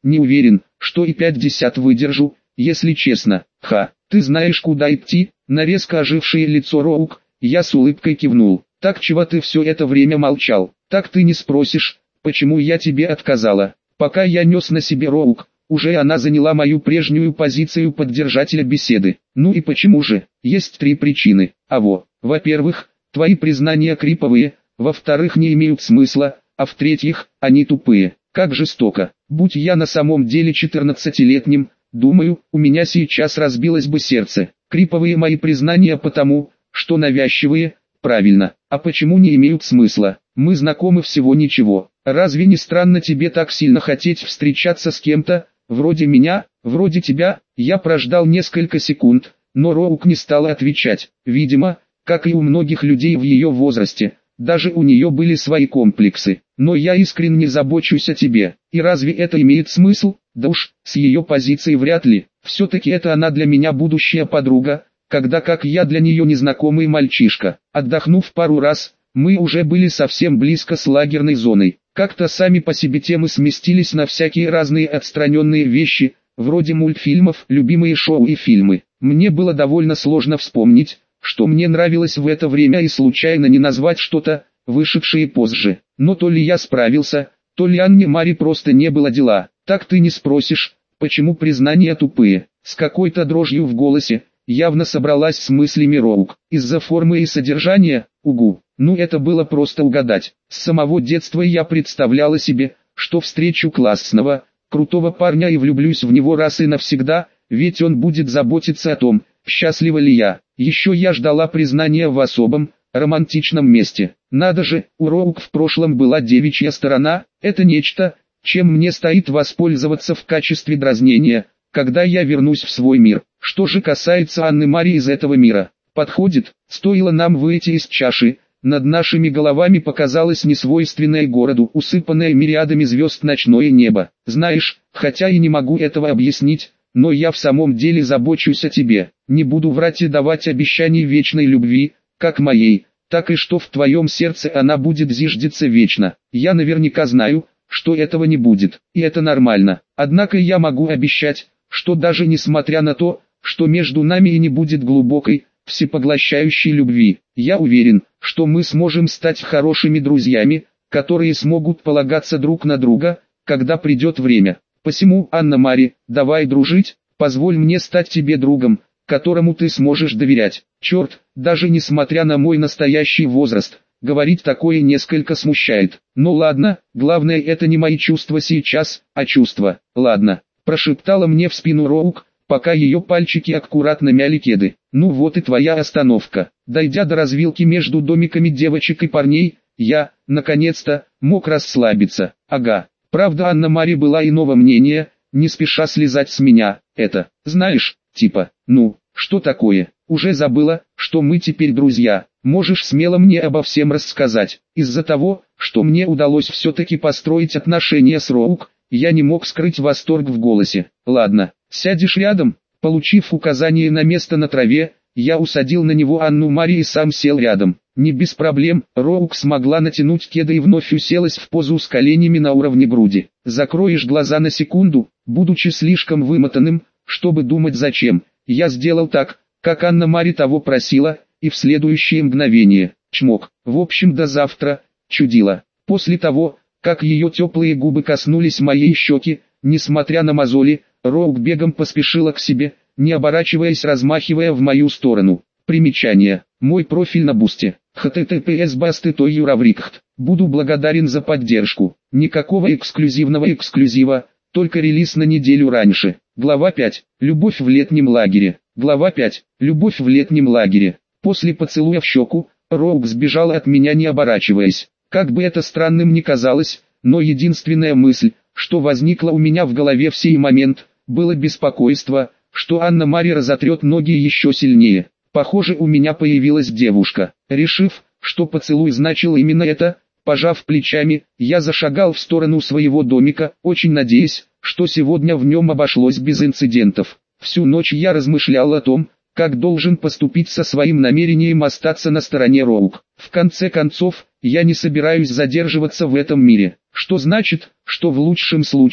не уверен, что и пятьдесят выдержу, если честно. Ха, ты знаешь, куда идти? На резко ожившее лицо Роук, я с улыбкой кивнул. Так чего ты все это время молчал? Так ты не спросишь, почему я тебе отказала? Пока я нес на себе Роук, уже она заняла мою прежнюю позицию поддержателя беседы. Ну и почему же? Есть три причины. Аво, во-первых, твои признания криповые, во-вторых, не имеют смысла, а в-третьих, они тупые. Как жестоко. Будь я на самом деле четырнадцатилетним, думаю, у меня сейчас разбилось бы сердце. Криповые мои признания потому, что навязчивые, правильно. А почему не имеют смысла? Мы знакомы всего ничего. Разве не странно тебе так сильно хотеть встречаться с кем-то, вроде меня, вроде тебя? Я прождал несколько секунд, но Роук не стала отвечать. Видимо, как и у многих людей в ее возрасте, даже у нее были свои комплексы. Но я искренне забочусь о тебе. И разве это имеет смысл? Да уж, с ее позиции вряд ли. Все-таки это она для меня будущая подруга, когда как я для нее незнакомый мальчишка. Отдохнув пару раз, мы уже были совсем близко с лагерной зоной. Как-то сами по себе темы сместились на всякие разные отстраненные вещи, вроде мультфильмов, любимые шоу и фильмы. Мне было довольно сложно вспомнить, что мне нравилось в это время и случайно не назвать что-то, вышедшее позже. Но то ли я справился, то ли Анне Мари просто не было дела. Так ты не спросишь, почему признания тупые. С какой-то дрожью в голосе, явно собралась с мыслями Роук. Из-за формы и содержания, угу. Ну это было просто угадать. С самого детства я представляла себе, что встречу классного, крутого парня и влюблюсь в него раз и навсегда, ведь он будет заботиться о том, счастлива ли я. Еще я ждала признания в особом, романтичном месте. Надо же, у Роук в прошлом была девичья сторона, это нечто, чем мне стоит воспользоваться в качестве дразнения, когда я вернусь в свой мир. Что же касается Анны Мари из этого мира, подходит, стоило нам выйти из чаши, над нашими головами показалось несвойственное городу, усыпанное мириадами звезд ночное небо. Знаешь, хотя и не могу этого объяснить, но я в самом деле забочусь о тебе. Не буду врать и давать обещаний вечной любви, как моей, так и что в твоем сердце она будет зиждиться вечно. Я наверняка знаю, что этого не будет, и это нормально. Однако я могу обещать, что даже несмотря на то, что между нами и не будет глубокой, всепоглощающей любви, я уверен, что мы сможем стать хорошими друзьями, которые смогут полагаться друг на друга, когда придет время. Посему, Анна Мари, давай дружить, позволь мне стать тебе другом, которому ты сможешь доверять. Черт, даже несмотря на мой настоящий возраст, говорить такое несколько смущает. Ну ладно, главное это не мои чувства сейчас, а чувства. Ладно, прошептала мне в спину Роук, пока ее пальчики аккуратно мяли кеды. Ну вот и твоя остановка. Дойдя до развилки между домиками девочек и парней, я, наконец-то, мог расслабиться. Ага. Правда, Анна Мари была иного мнения, не спеша слезать с меня. Это, знаешь, типа, ну, что такое? Уже забыла, что мы теперь друзья. Можешь смело мне обо всем рассказать. Из-за того, что мне удалось все-таки построить отношения с Роук, я не мог скрыть восторг в голосе. Ладно, сядешь рядом? Получив указание на место на траве, я усадил на него Анну Мари и сам сел рядом. Не без проблем, Роук смогла натянуть кеды и вновь уселась в позу с коленями на уровне груди. Закроешь глаза на секунду, будучи слишком вымотанным, чтобы думать зачем. Я сделал так, как Анна Мари того просила, и в следующее мгновение, чмок. В общем, до завтра, чудила. После того, как ее теплые губы коснулись моей щеки, несмотря на мозоли, Роук бегом поспешила к себе, не оборачиваясь, размахивая в мою сторону. Примечание. Мой профиль на Бусте. эйч ти ти пи эс басты той юраврикхт. Буду благодарен за поддержку. Никакого эксклюзивного эксклюзива, только релиз на неделю раньше. Глава пять. Любовь в летнем лагере. Глава пять. Любовь в летнем лагере. После поцелуя в щеку, Роук сбежала от меня, не оборачиваясь. Как бы это странным ни казалось, но единственная мысль, что возникла у меня в голове в сей момент, было беспокойство, что Анна Мари разотрет ноги еще сильнее. Похоже, у меня появилась девушка. Решив, что поцелуй значил именно это, пожав плечами, я зашагал в сторону своего домика, очень надеясь, что сегодня в нем обошлось без инцидентов. Всю ночь я размышлял о том, как должен поступить со своим намерением остаться на стороне Роук. В конце концов, я не собираюсь задерживаться в этом мире, что значит, что в лучшем случае,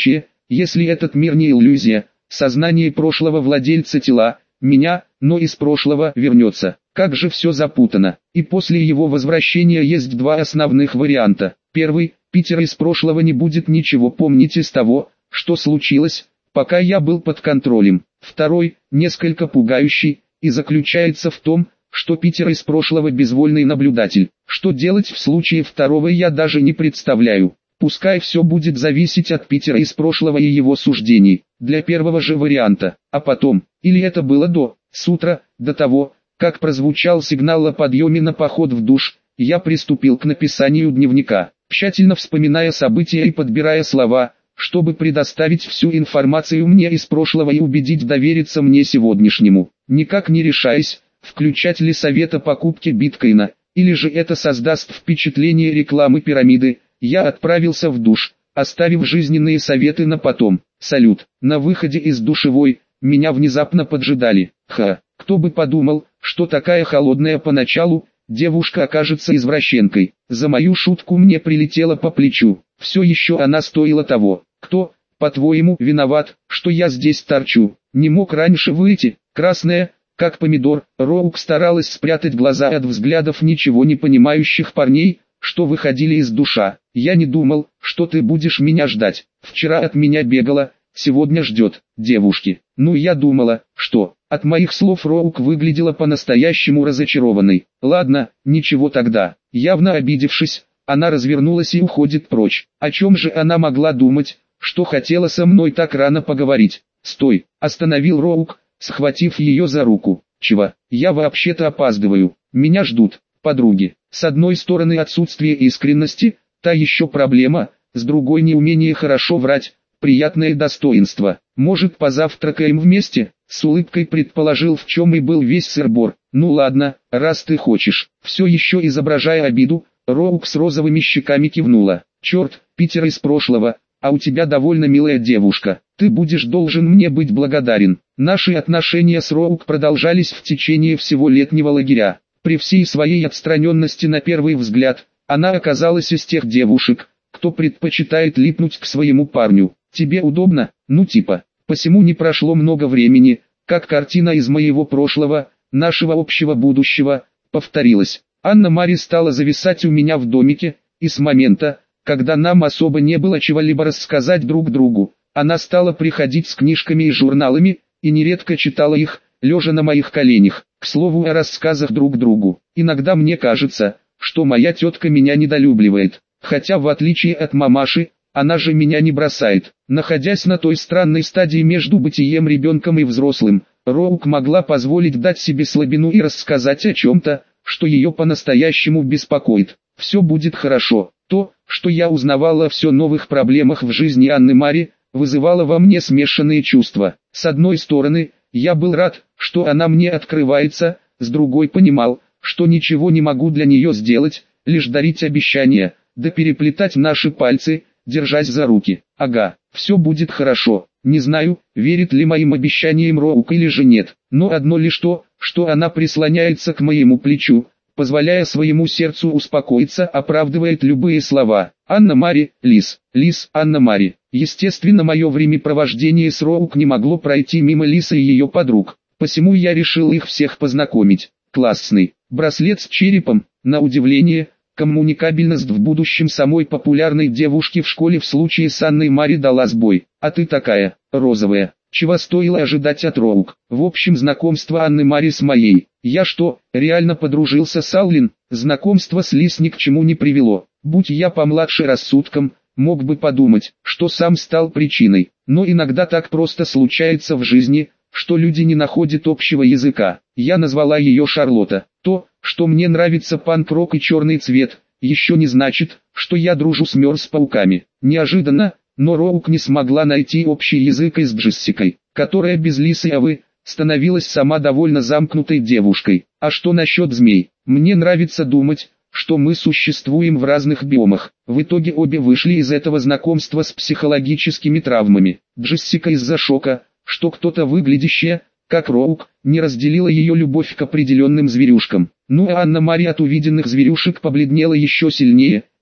Если этот мир не иллюзия, сознание прошлого владельца тела, меня, но из прошлого вернется. Как же все запутано. И после его возвращения есть два основных варианта. Первый, Питер из прошлого не будет ничего помнить из того, что случилось, пока я был под контролем. Второй, несколько пугающий, и заключается в том, что Питер из прошлого безвольный наблюдатель. Что делать в случае второго я даже не представляю. Пускай все будет зависеть от Питера из прошлого и его суждений, для первого же варианта, а потом, или это было до, с утра, до того, как прозвучал сигнал о подъеме на поход в душ, я приступил к написанию дневника, тщательно вспоминая события и подбирая слова, чтобы предоставить всю информацию мне из прошлого и убедить довериться мне сегодняшнему, никак не решаясь, включать ли совет о покупке биткоина, или же это создаст впечатление рекламы пирамиды. Я отправился в душ, оставив жизненные советы на потом. Салют. На выходе из душевой, меня внезапно поджидали. Ха, кто бы подумал, что такая холодная поначалу, девушка окажется извращенкой. За мою шутку мне прилетело по плечу. Все еще она стоила того. Кто, по-твоему, виноват, что я здесь торчу? Не мог раньше выйти? Красная, как помидор, Роук старалась спрятать глаза от взглядов ничего не понимающих парней, что выходили из душа. Я не думал, что ты будешь меня ждать. Вчера от меня бегала, сегодня ждет. Девушки. Ну я думала, что... От моих слов Роук выглядела по-настоящему разочарованной. Ладно, ничего тогда. Явно обидевшись, она развернулась и уходит прочь. О чем же она могла думать, что хотела со мной так рано поговорить? Стой, остановил Роук, схватив ее за руку. Чего? Я вообще-то опаздываю. Меня ждут. Подруги. С одной стороны отсутствие искренности, та еще проблема, с другой неумение хорошо врать, приятное достоинство. Может позавтракаем вместе? С улыбкой предположил, в чем и был весь сыр-бор. Ну ладно, раз ты хочешь. Все еще изображая обиду, Роук с розовыми щеками кивнула. Черт, Питер из прошлого, а у тебя довольно милая девушка. Ты будешь должен мне быть благодарен. Наши отношения с Роук продолжались в течение всего летнего лагеря. При всей своей отстраненности на первый взгляд, она оказалась из тех девушек, кто предпочитает липнуть к своему парню. Тебе удобно? Ну типа. Посему не прошло много времени, как картина из моего прошлого, нашего общего будущего, повторилась. Анна-Мари стала зависать у меня в домике, и с момента, когда нам особо не было чего-либо рассказать друг другу, она стала приходить с книжками и журналами, и нередко читала их, лежа на моих коленях. К слову о рассказах друг другу. Иногда мне кажется, что моя тетка меня недолюбливает, хотя в отличие от мамаши, она же меня не бросает. Находясь на той странной стадии между бытием ребенком и взрослым, Роук могла позволить дать себе слабину и рассказать о чем-то, что ее по-настоящему беспокоит. Все будет хорошо. То, что я узнавала о все новых проблемах в жизни Анны-Мари, вызывало во мне смешанные чувства. С одной стороны, я был рад, что она мне открывается, с другой понимал, что ничего не могу для нее сделать, лишь дарить обещания, да переплетать наши пальцы, держась за руки. Ага, все будет хорошо. Не знаю, верит ли моим обещаниям Роук или же нет, но одно лишь то, что она прислоняется к моему плечу, позволяя своему сердцу успокоиться, оправдывает любые слова. Анна-Мари, Лис, Лис, Анна-Мари. Естественно, мое времяпровождение с Роук не могло пройти мимо Лисы и ее подруг, посему я решил их всех познакомить. Классный браслет с черепом, на удивление, коммуникабельность в будущем самой популярной девушки в школе в случае с Анной-Мари дала сбой. А ты такая, розовая. Чего стоило ожидать от Роук? В общем, знакомство Анны-Мари с моей. Я что, реально подружился с Аллин? Знакомство с Лис ни к чему не привело. Будь я помладше рассудком, мог бы подумать, что сам стал причиной. Но иногда так просто случается в жизни, что люди не находят общего языка. Я назвала ее Шарлотта. То, что мне нравится панк-рок и черный цвет, еще не значит, что я дружу с Мёрс-пауками. Неожиданно, но Роук не смогла найти общий язык и с Джессикой, которая без Лисы и Авы, становилась сама довольно замкнутой девушкой. А что насчет змей? Мне нравится думать, что мы существуем в разных биомах. В итоге обе вышли из этого знакомства с психологическими травмами. Джессика из-за шока, что кто-то выглядящая, как Роук, не разделила ее любовь к определенным зверюшкам. Ну а Анна-Мари от увиденных зверюшек побледнела еще сильнее,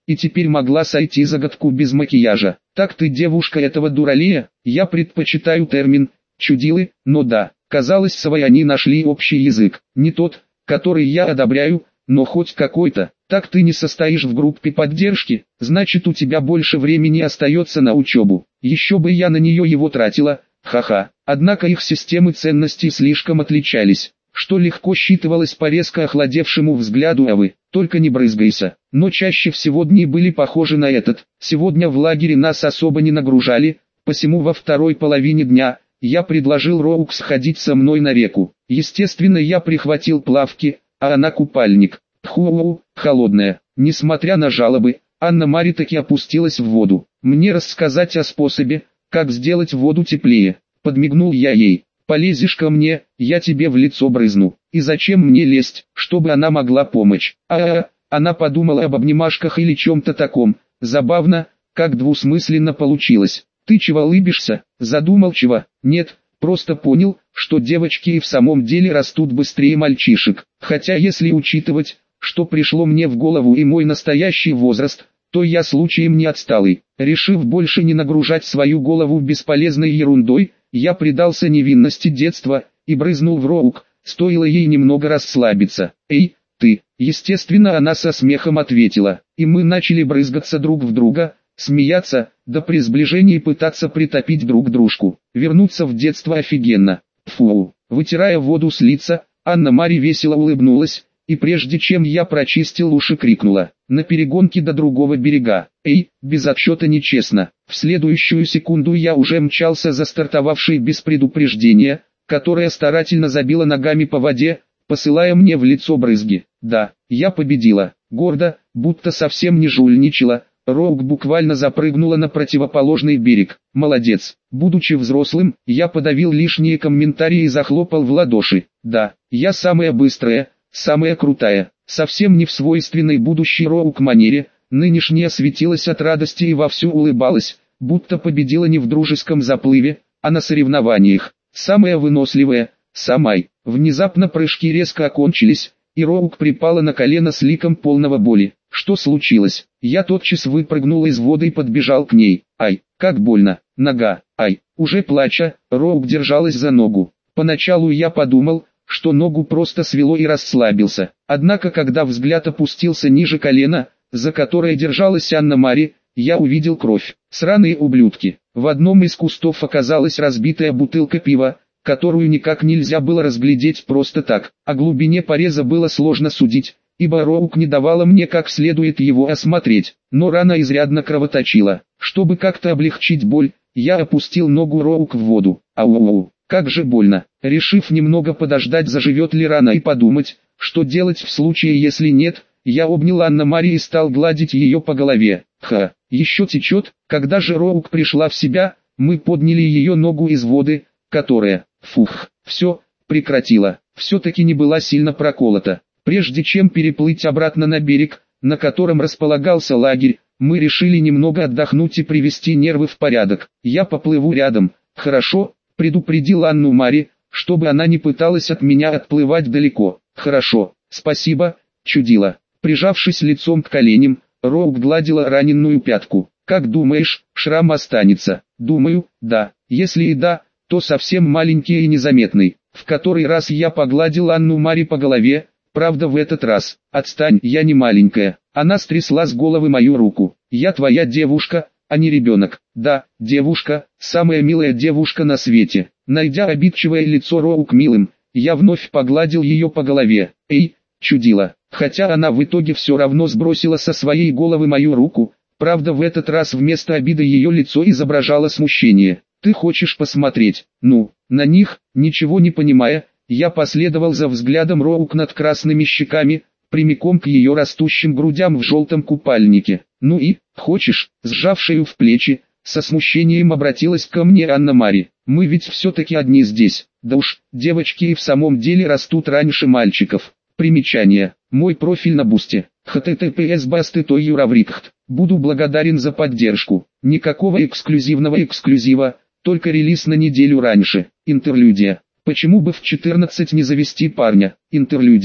и теперь могла сойти за гадку без макияжа. Так ты девушка этого дуралея? Я предпочитаю термин «чудилы», но да, казалось, свои они нашли общий язык. Не тот, который я одобряю, но хоть какой-то. Так ты не состоишь в группе поддержки, значит у тебя больше времени остается на учебу. Еще бы я на нее его тратила, ха-ха. Однако их системы ценностей слишком отличались, что легко считывалось по резко охладевшему взгляду Авы. Только не брызгайся. Но чаще всего дни были похожи на этот. Сегодня в лагере нас особо не нагружали, посему во второй половине дня я предложил Роук сходить со мной на реку. Естественно, я прихватил плавки, а она купальник. Тху, холодная. Несмотря на жалобы, Анна-Мари таки опустилась в воду. Мне рассказать о способе, как сделать воду теплее. Подмигнул я ей. Полезешь ко мне, я тебе в лицо брызну. И зачем мне лезть, чтобы она могла помочь? А-а-а, она подумала об обнимашках или чем-то таком. Забавно, как двусмысленно получилось. Ты чего улыбишься? Задумал чего? Нет, просто понял, что девочки и в самом деле растут быстрее мальчишек. Хотя если учитывать, что пришло мне в голову и мой настоящий возраст, то я случаем не отсталый. Решив больше не нагружать свою голову бесполезной ерундой, я предался невинности детства и брызнул в Роук, стоило ей немного расслабиться. «Эй, ты!» Естественно, она со смехом ответила, и мы начали брызгаться друг в друга, смеяться, да при сближении пытаться притопить друг дружку. Вернуться в детство офигенно. Фу. Вытирая воду с лица, Анна-Мари весело улыбнулась, и прежде чем я прочистил уши, крикнула: «На перегонке до другого берега!» «Эй, без отсчета нечестно!» В следующую секунду я уже мчался за стартовавшей без предупреждения, которая старательно забила ногами по воде, посылая мне в лицо брызги. Да, я победила. Гордо, будто совсем не жульничала, Роук буквально запрыгнула на противоположный берег. Молодец. Будучи взрослым, я подавил лишние комментарии и захлопал в ладоши. Да, я самая быстрая, самая крутая. Совсем не в свойственной будущей Роук манере, нынешняя светилась от радости и вовсю улыбалась, будто победила не в дружеском заплыве, а на соревнованиях. Самая выносливая, самай. Внезапно прыжки резко окончились, и Роук припала на колено с ликом полного боли. Что случилось? Я тотчас выпрыгнул из воды и подбежал к ней. Ай, как больно, нога, ай. Уже плача, Роук держалась за ногу. Поначалу я подумал, что ногу просто свело и расслабился. Однако когда взгляд опустился ниже колена, за которое держалась Анна-Мари, я увидел кровь. Сраные ублюдки. В одном из кустов оказалась разбитая бутылка пива, которую никак нельзя было разглядеть просто так. О глубине пореза было сложно судить, ибо Роук не давала мне как следует его осмотреть, но рана изрядно кровоточила. Чтобы как-то облегчить боль, я опустил ногу Роук в воду. Ау-ау, как же больно. Решив немного подождать, заживет ли рана, и подумать, что делать в случае если нет, я обнял Анна-Мари и стал гладить ее по голове. Ха, еще течет. Когда же Роук пришла в себя, мы подняли ее ногу из воды, которая, фух, все, прекратила. Все-таки не была сильно проколота. Прежде чем переплыть обратно на берег, на котором располагался лагерь, мы решили немного отдохнуть и привести нервы в порядок. Я поплыву рядом, хорошо? Предупредил Анну-Мари, чтобы она не пыталась от меня отплывать далеко. Хорошо, спасибо, чудила. Прижавшись лицом к коленям, Роук гладила раненую пятку. Как думаешь, шрам останется? Думаю, да. Если и да, то совсем маленький и незаметный. В который раз я погладил Анну-Мари по голове, правда в этот раз. Отстань, я не маленькая. Она стрясла с головы мою руку. Я твоя девушка, а не ребенок. Да, девушка, самая милая девушка на свете. Найдя обидчивое лицо Роук милым, я вновь погладил ее по голове. Эй, чудила. Хотя она в итоге все равно сбросила со своей головы мою руку, правда в этот раз вместо обиды ее лицо изображало смущение. Ты хочешь посмотреть? Ну, на них, ничего не понимая, я последовал за взглядом Роук над красными щеками, прямиком к ее растущим грудям в желтом купальнике. Ну и, хочешь, сжав шею в плечи, со смущением обратилась ко мне Анна-Мари. Мы ведь все-таки одни здесь. Да уж, девочки и в самом деле растут раньше мальчиков. Примечание. Мой профиль на Бусте. эйч ти ти пи эс басты точка юраврикхт. Буду благодарен за поддержку. Никакого эксклюзивного эксклюзива, только релиз на неделю раньше. Интерлюдия. Почему бы в четырнадцать не завести парня? Интерлюдия.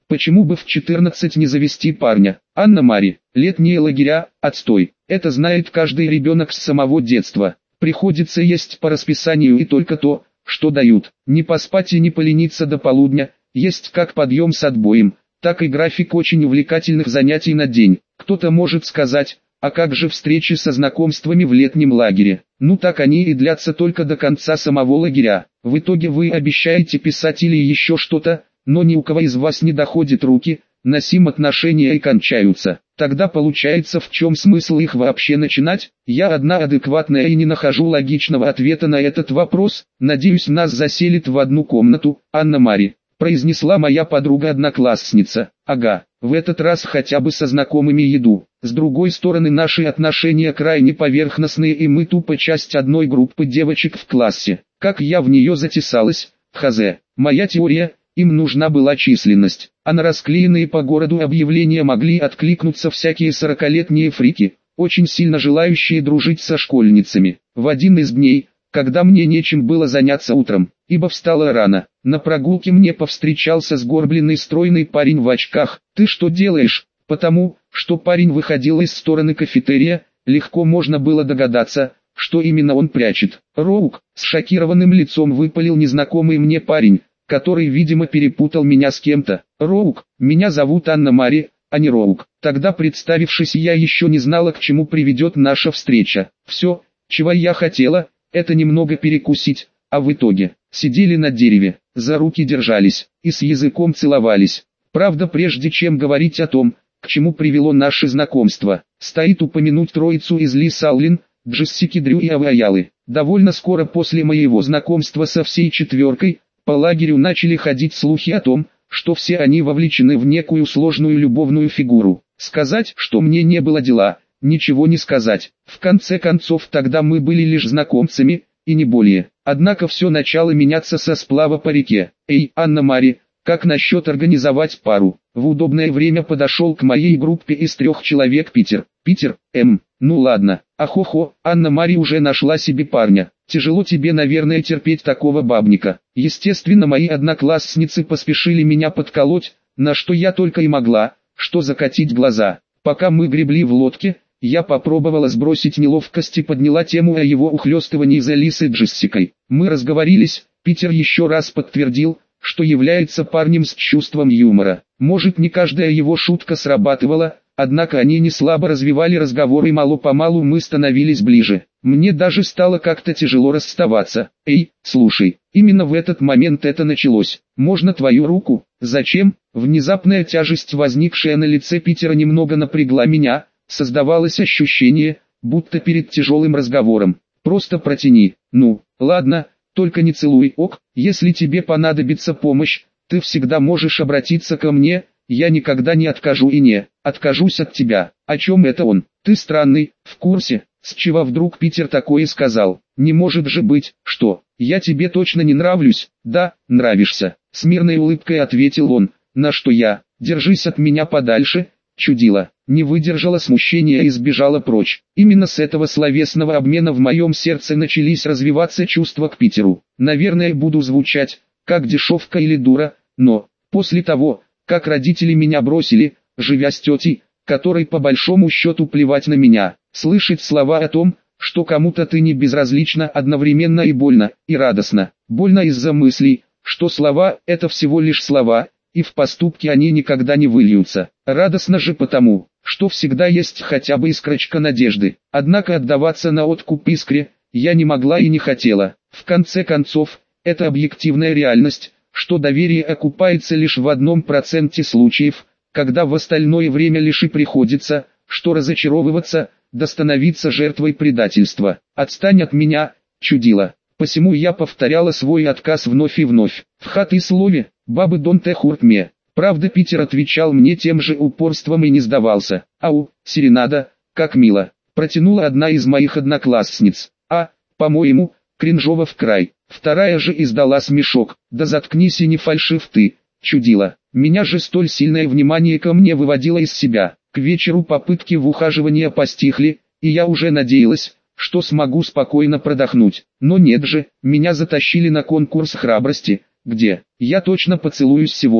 Почему бы в четырнадцать не завести парня? Анна-Мари, летние лагеря, отстой. Это знает каждый ребенок с самого детства. Приходится есть по расписанию и только то, что дают. Не поспать и не полениться до полудня, есть как подъем с отбоем, так и график очень увлекательных занятий на день. Кто-то может сказать, а как же встречи со знакомствами в летнем лагере? Ну так они и длятся только до конца самого лагеря. В итоге вы обещаете писать или еще что-то, но ни у кого из вас не доходят руки, на сим отношения и кончаются. Тогда получается, в чем смысл их вообще начинать? Я одна адекватная и не нахожу логичного ответа на этот вопрос. Надеюсь, нас заселит в одну комнату, Анна-Мари, произнесла моя подруга-одноклассница. Ага, в этот раз хотя бы со знакомыми еду. С другой стороны, наши отношения крайне поверхностные, и мы тупо часть одной группы девочек в классе. Как я в нее затесалась? Хз. Моя теория: им нужна была численность, а на расклеенные по городу объявления могли откликнуться всякие сорокалетние фрики, очень сильно желающие дружить со школьницами. В один из дней, когда мне нечем было заняться утром, ибо встала рано, на прогулке мне повстречался сгорбленный стройный парень в очках. «Ты что делаешь?» Потому, что парень выходил из стороны кафетерия, легко можно было догадаться, что именно он прячет. «Роук», с шокированным лицом выпалил незнакомый мне парень, который, видимо, перепутал меня с кем-то. «Роук, меня зовут Анна-Мари, а не Роук». Тогда, представившись, я еще не знала, к чему приведет наша встреча. Все, чего я хотела, это немного перекусить, а в итоге сидели на дереве, за руки держались и с языком целовались. Правда, прежде чем говорить о том, к чему привело наше знакомство, стоит упомянуть троицу из Ли Саулин, Джессики Дрю и Аваялы. Довольно скоро после моего знакомства со всей четверкой, по лагерю начали ходить слухи о том, что все они вовлечены в некую сложную любовную фигуру. Сказать, что мне не было дела, ничего не сказать. В конце концов, тогда мы были лишь знакомцами, и не более. Однако все начало меняться со сплава по реке. «Эй, Анна-Мари, как насчет организовать пару?» В удобное время подошел к моей группе из трех человек Питер. «Питер, эм, ну ладно, ахохо, Анна-Мари уже нашла себе парня. Тяжело тебе, наверное, терпеть такого бабника». Естественно, мои одноклассницы поспешили меня подколоть, на что я только и могла, что закатить глаза. Пока мы гребли в лодке, я попробовала сбросить неловкость и подняла тему о его ухлёстывании за Лисой Джессикой. Мы разговорились, Питер еще раз подтвердил, что является парнем с чувством юмора. Может, не каждая его шутка срабатывала, однако они не слабо развивали разговор, и мало-помалу мы становились ближе. Мне даже стало как-то тяжело расставаться. «Эй, слушай, именно в этот момент это началось. Можно твою руку?» «Зачем?» Внезапная тяжесть, возникшая на лице Питера, немного напрягла меня. Создавалось ощущение, будто перед тяжелым разговором. «Просто протяни». «Ну, ладно, только не целуй, ок? Если тебе понадобится помощь, ты всегда можешь обратиться ко мне, я никогда не откажу и не откажусь от тебя». «О чем это он? Ты странный, в курсе?» С чего вдруг Питер такое сказал? «Не может же быть, что, я тебе точно не нравлюсь?» «Да, нравишься», с мирной улыбкой ответил он, на что я: «Держись от меня подальше, чудила». Не выдержала смущения и сбежала прочь. Именно с этого словесного обмена в моем сердце начались развиваться чувства к Питеру. Наверное, буду звучать, как дешевка или дура, но, после того, как родители меня бросили, живя с тетей, которой по большому счету плевать на меня, слышать слова о том, что кому-то ты не безразлична, одновременно и больно, и радостно. Больно из-за мыслей, что слова – это всего лишь слова, и в поступки они никогда не выльются. Радостно же потому, что всегда есть хотя бы искрочка надежды. Однако отдаваться на откуп искре я не могла и не хотела. В конце концов, это объективная реальность, что доверие окупается лишь в одном проценте случаев, когда в остальное время лишь и приходится, что разочаровываться, да становиться жертвой предательства. «Отстань от меня, чудила». Посему я повторяла свой отказ вновь и вновь. В хаты слове, бабы донте хурт ме. Правда, Питер отвечал мне тем же упорством и не сдавался. «Ау, серенада, как мило», протянула одна из моих одноклассниц. «А, по-моему, кринжово в край». Вторая же издала смешок. «Да заткнись и не фальшив ты, чудила». Меня же столь сильное внимание ко мне выводило из себя. К вечеру попытки в ухаживание постихли, и я уже надеялась, что смогу спокойно продохнуть. Но нет же, меня затащили на конкурс храбрости, где я точно поцелуюсь сегодня.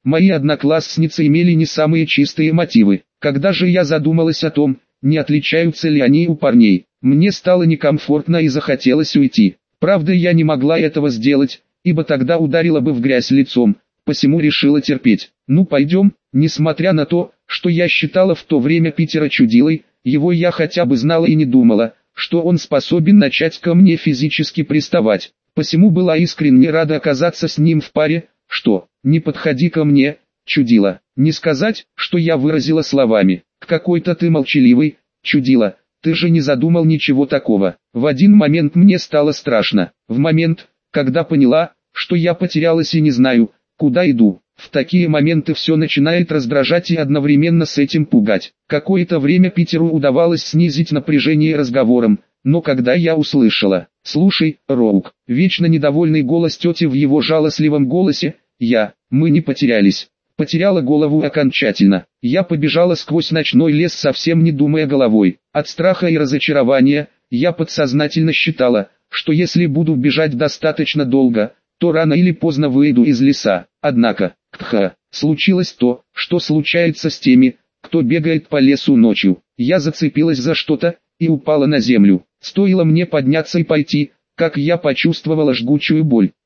Мои одноклассницы имели не самые чистые мотивы. Когда же я задумалась о том, не отличаются ли они у парней, мне стало некомфортно и захотелось уйти. Правда, я не могла этого сделать, ибо тогда ударила бы в грязь лицом, посему решила терпеть. Ну пойдем, несмотря на то, что я считала в то время Питера чудилой, его я хотя бы знала и не думала, что он способен начать ко мне физически приставать. Посему была искренне рада оказаться с ним в паре. Что, не подходи ко мне, чудила. Не сказать, что я выразила словами. Какой-то ты молчаливый, чудила. Ты же не задумал ничего такого. В один момент мне стало страшно. В момент, когда поняла, что я потерялась и не знаю, куда иду. В такие моменты все начинает раздражать и одновременно с этим пугать. Какое-то время Питеру удавалось снизить напряжение разговором, но когда я услышала: «Слушай, Роук», вечно недовольный голос тети в его жалостливом голосе, я, мы не потерялись. Потеряла голову окончательно. Я побежала сквозь ночной лес, совсем не думая головой. От страха и разочарования, я подсознательно считала, что если буду бежать достаточно долго, то рано или поздно выйду из леса. Однако, кха, случилось то, что случается с теми, кто бегает по лесу ночью. Я зацепилась за что-то и упала на землю. Стоило мне подняться и пойти, как я почувствовала жгучую боль.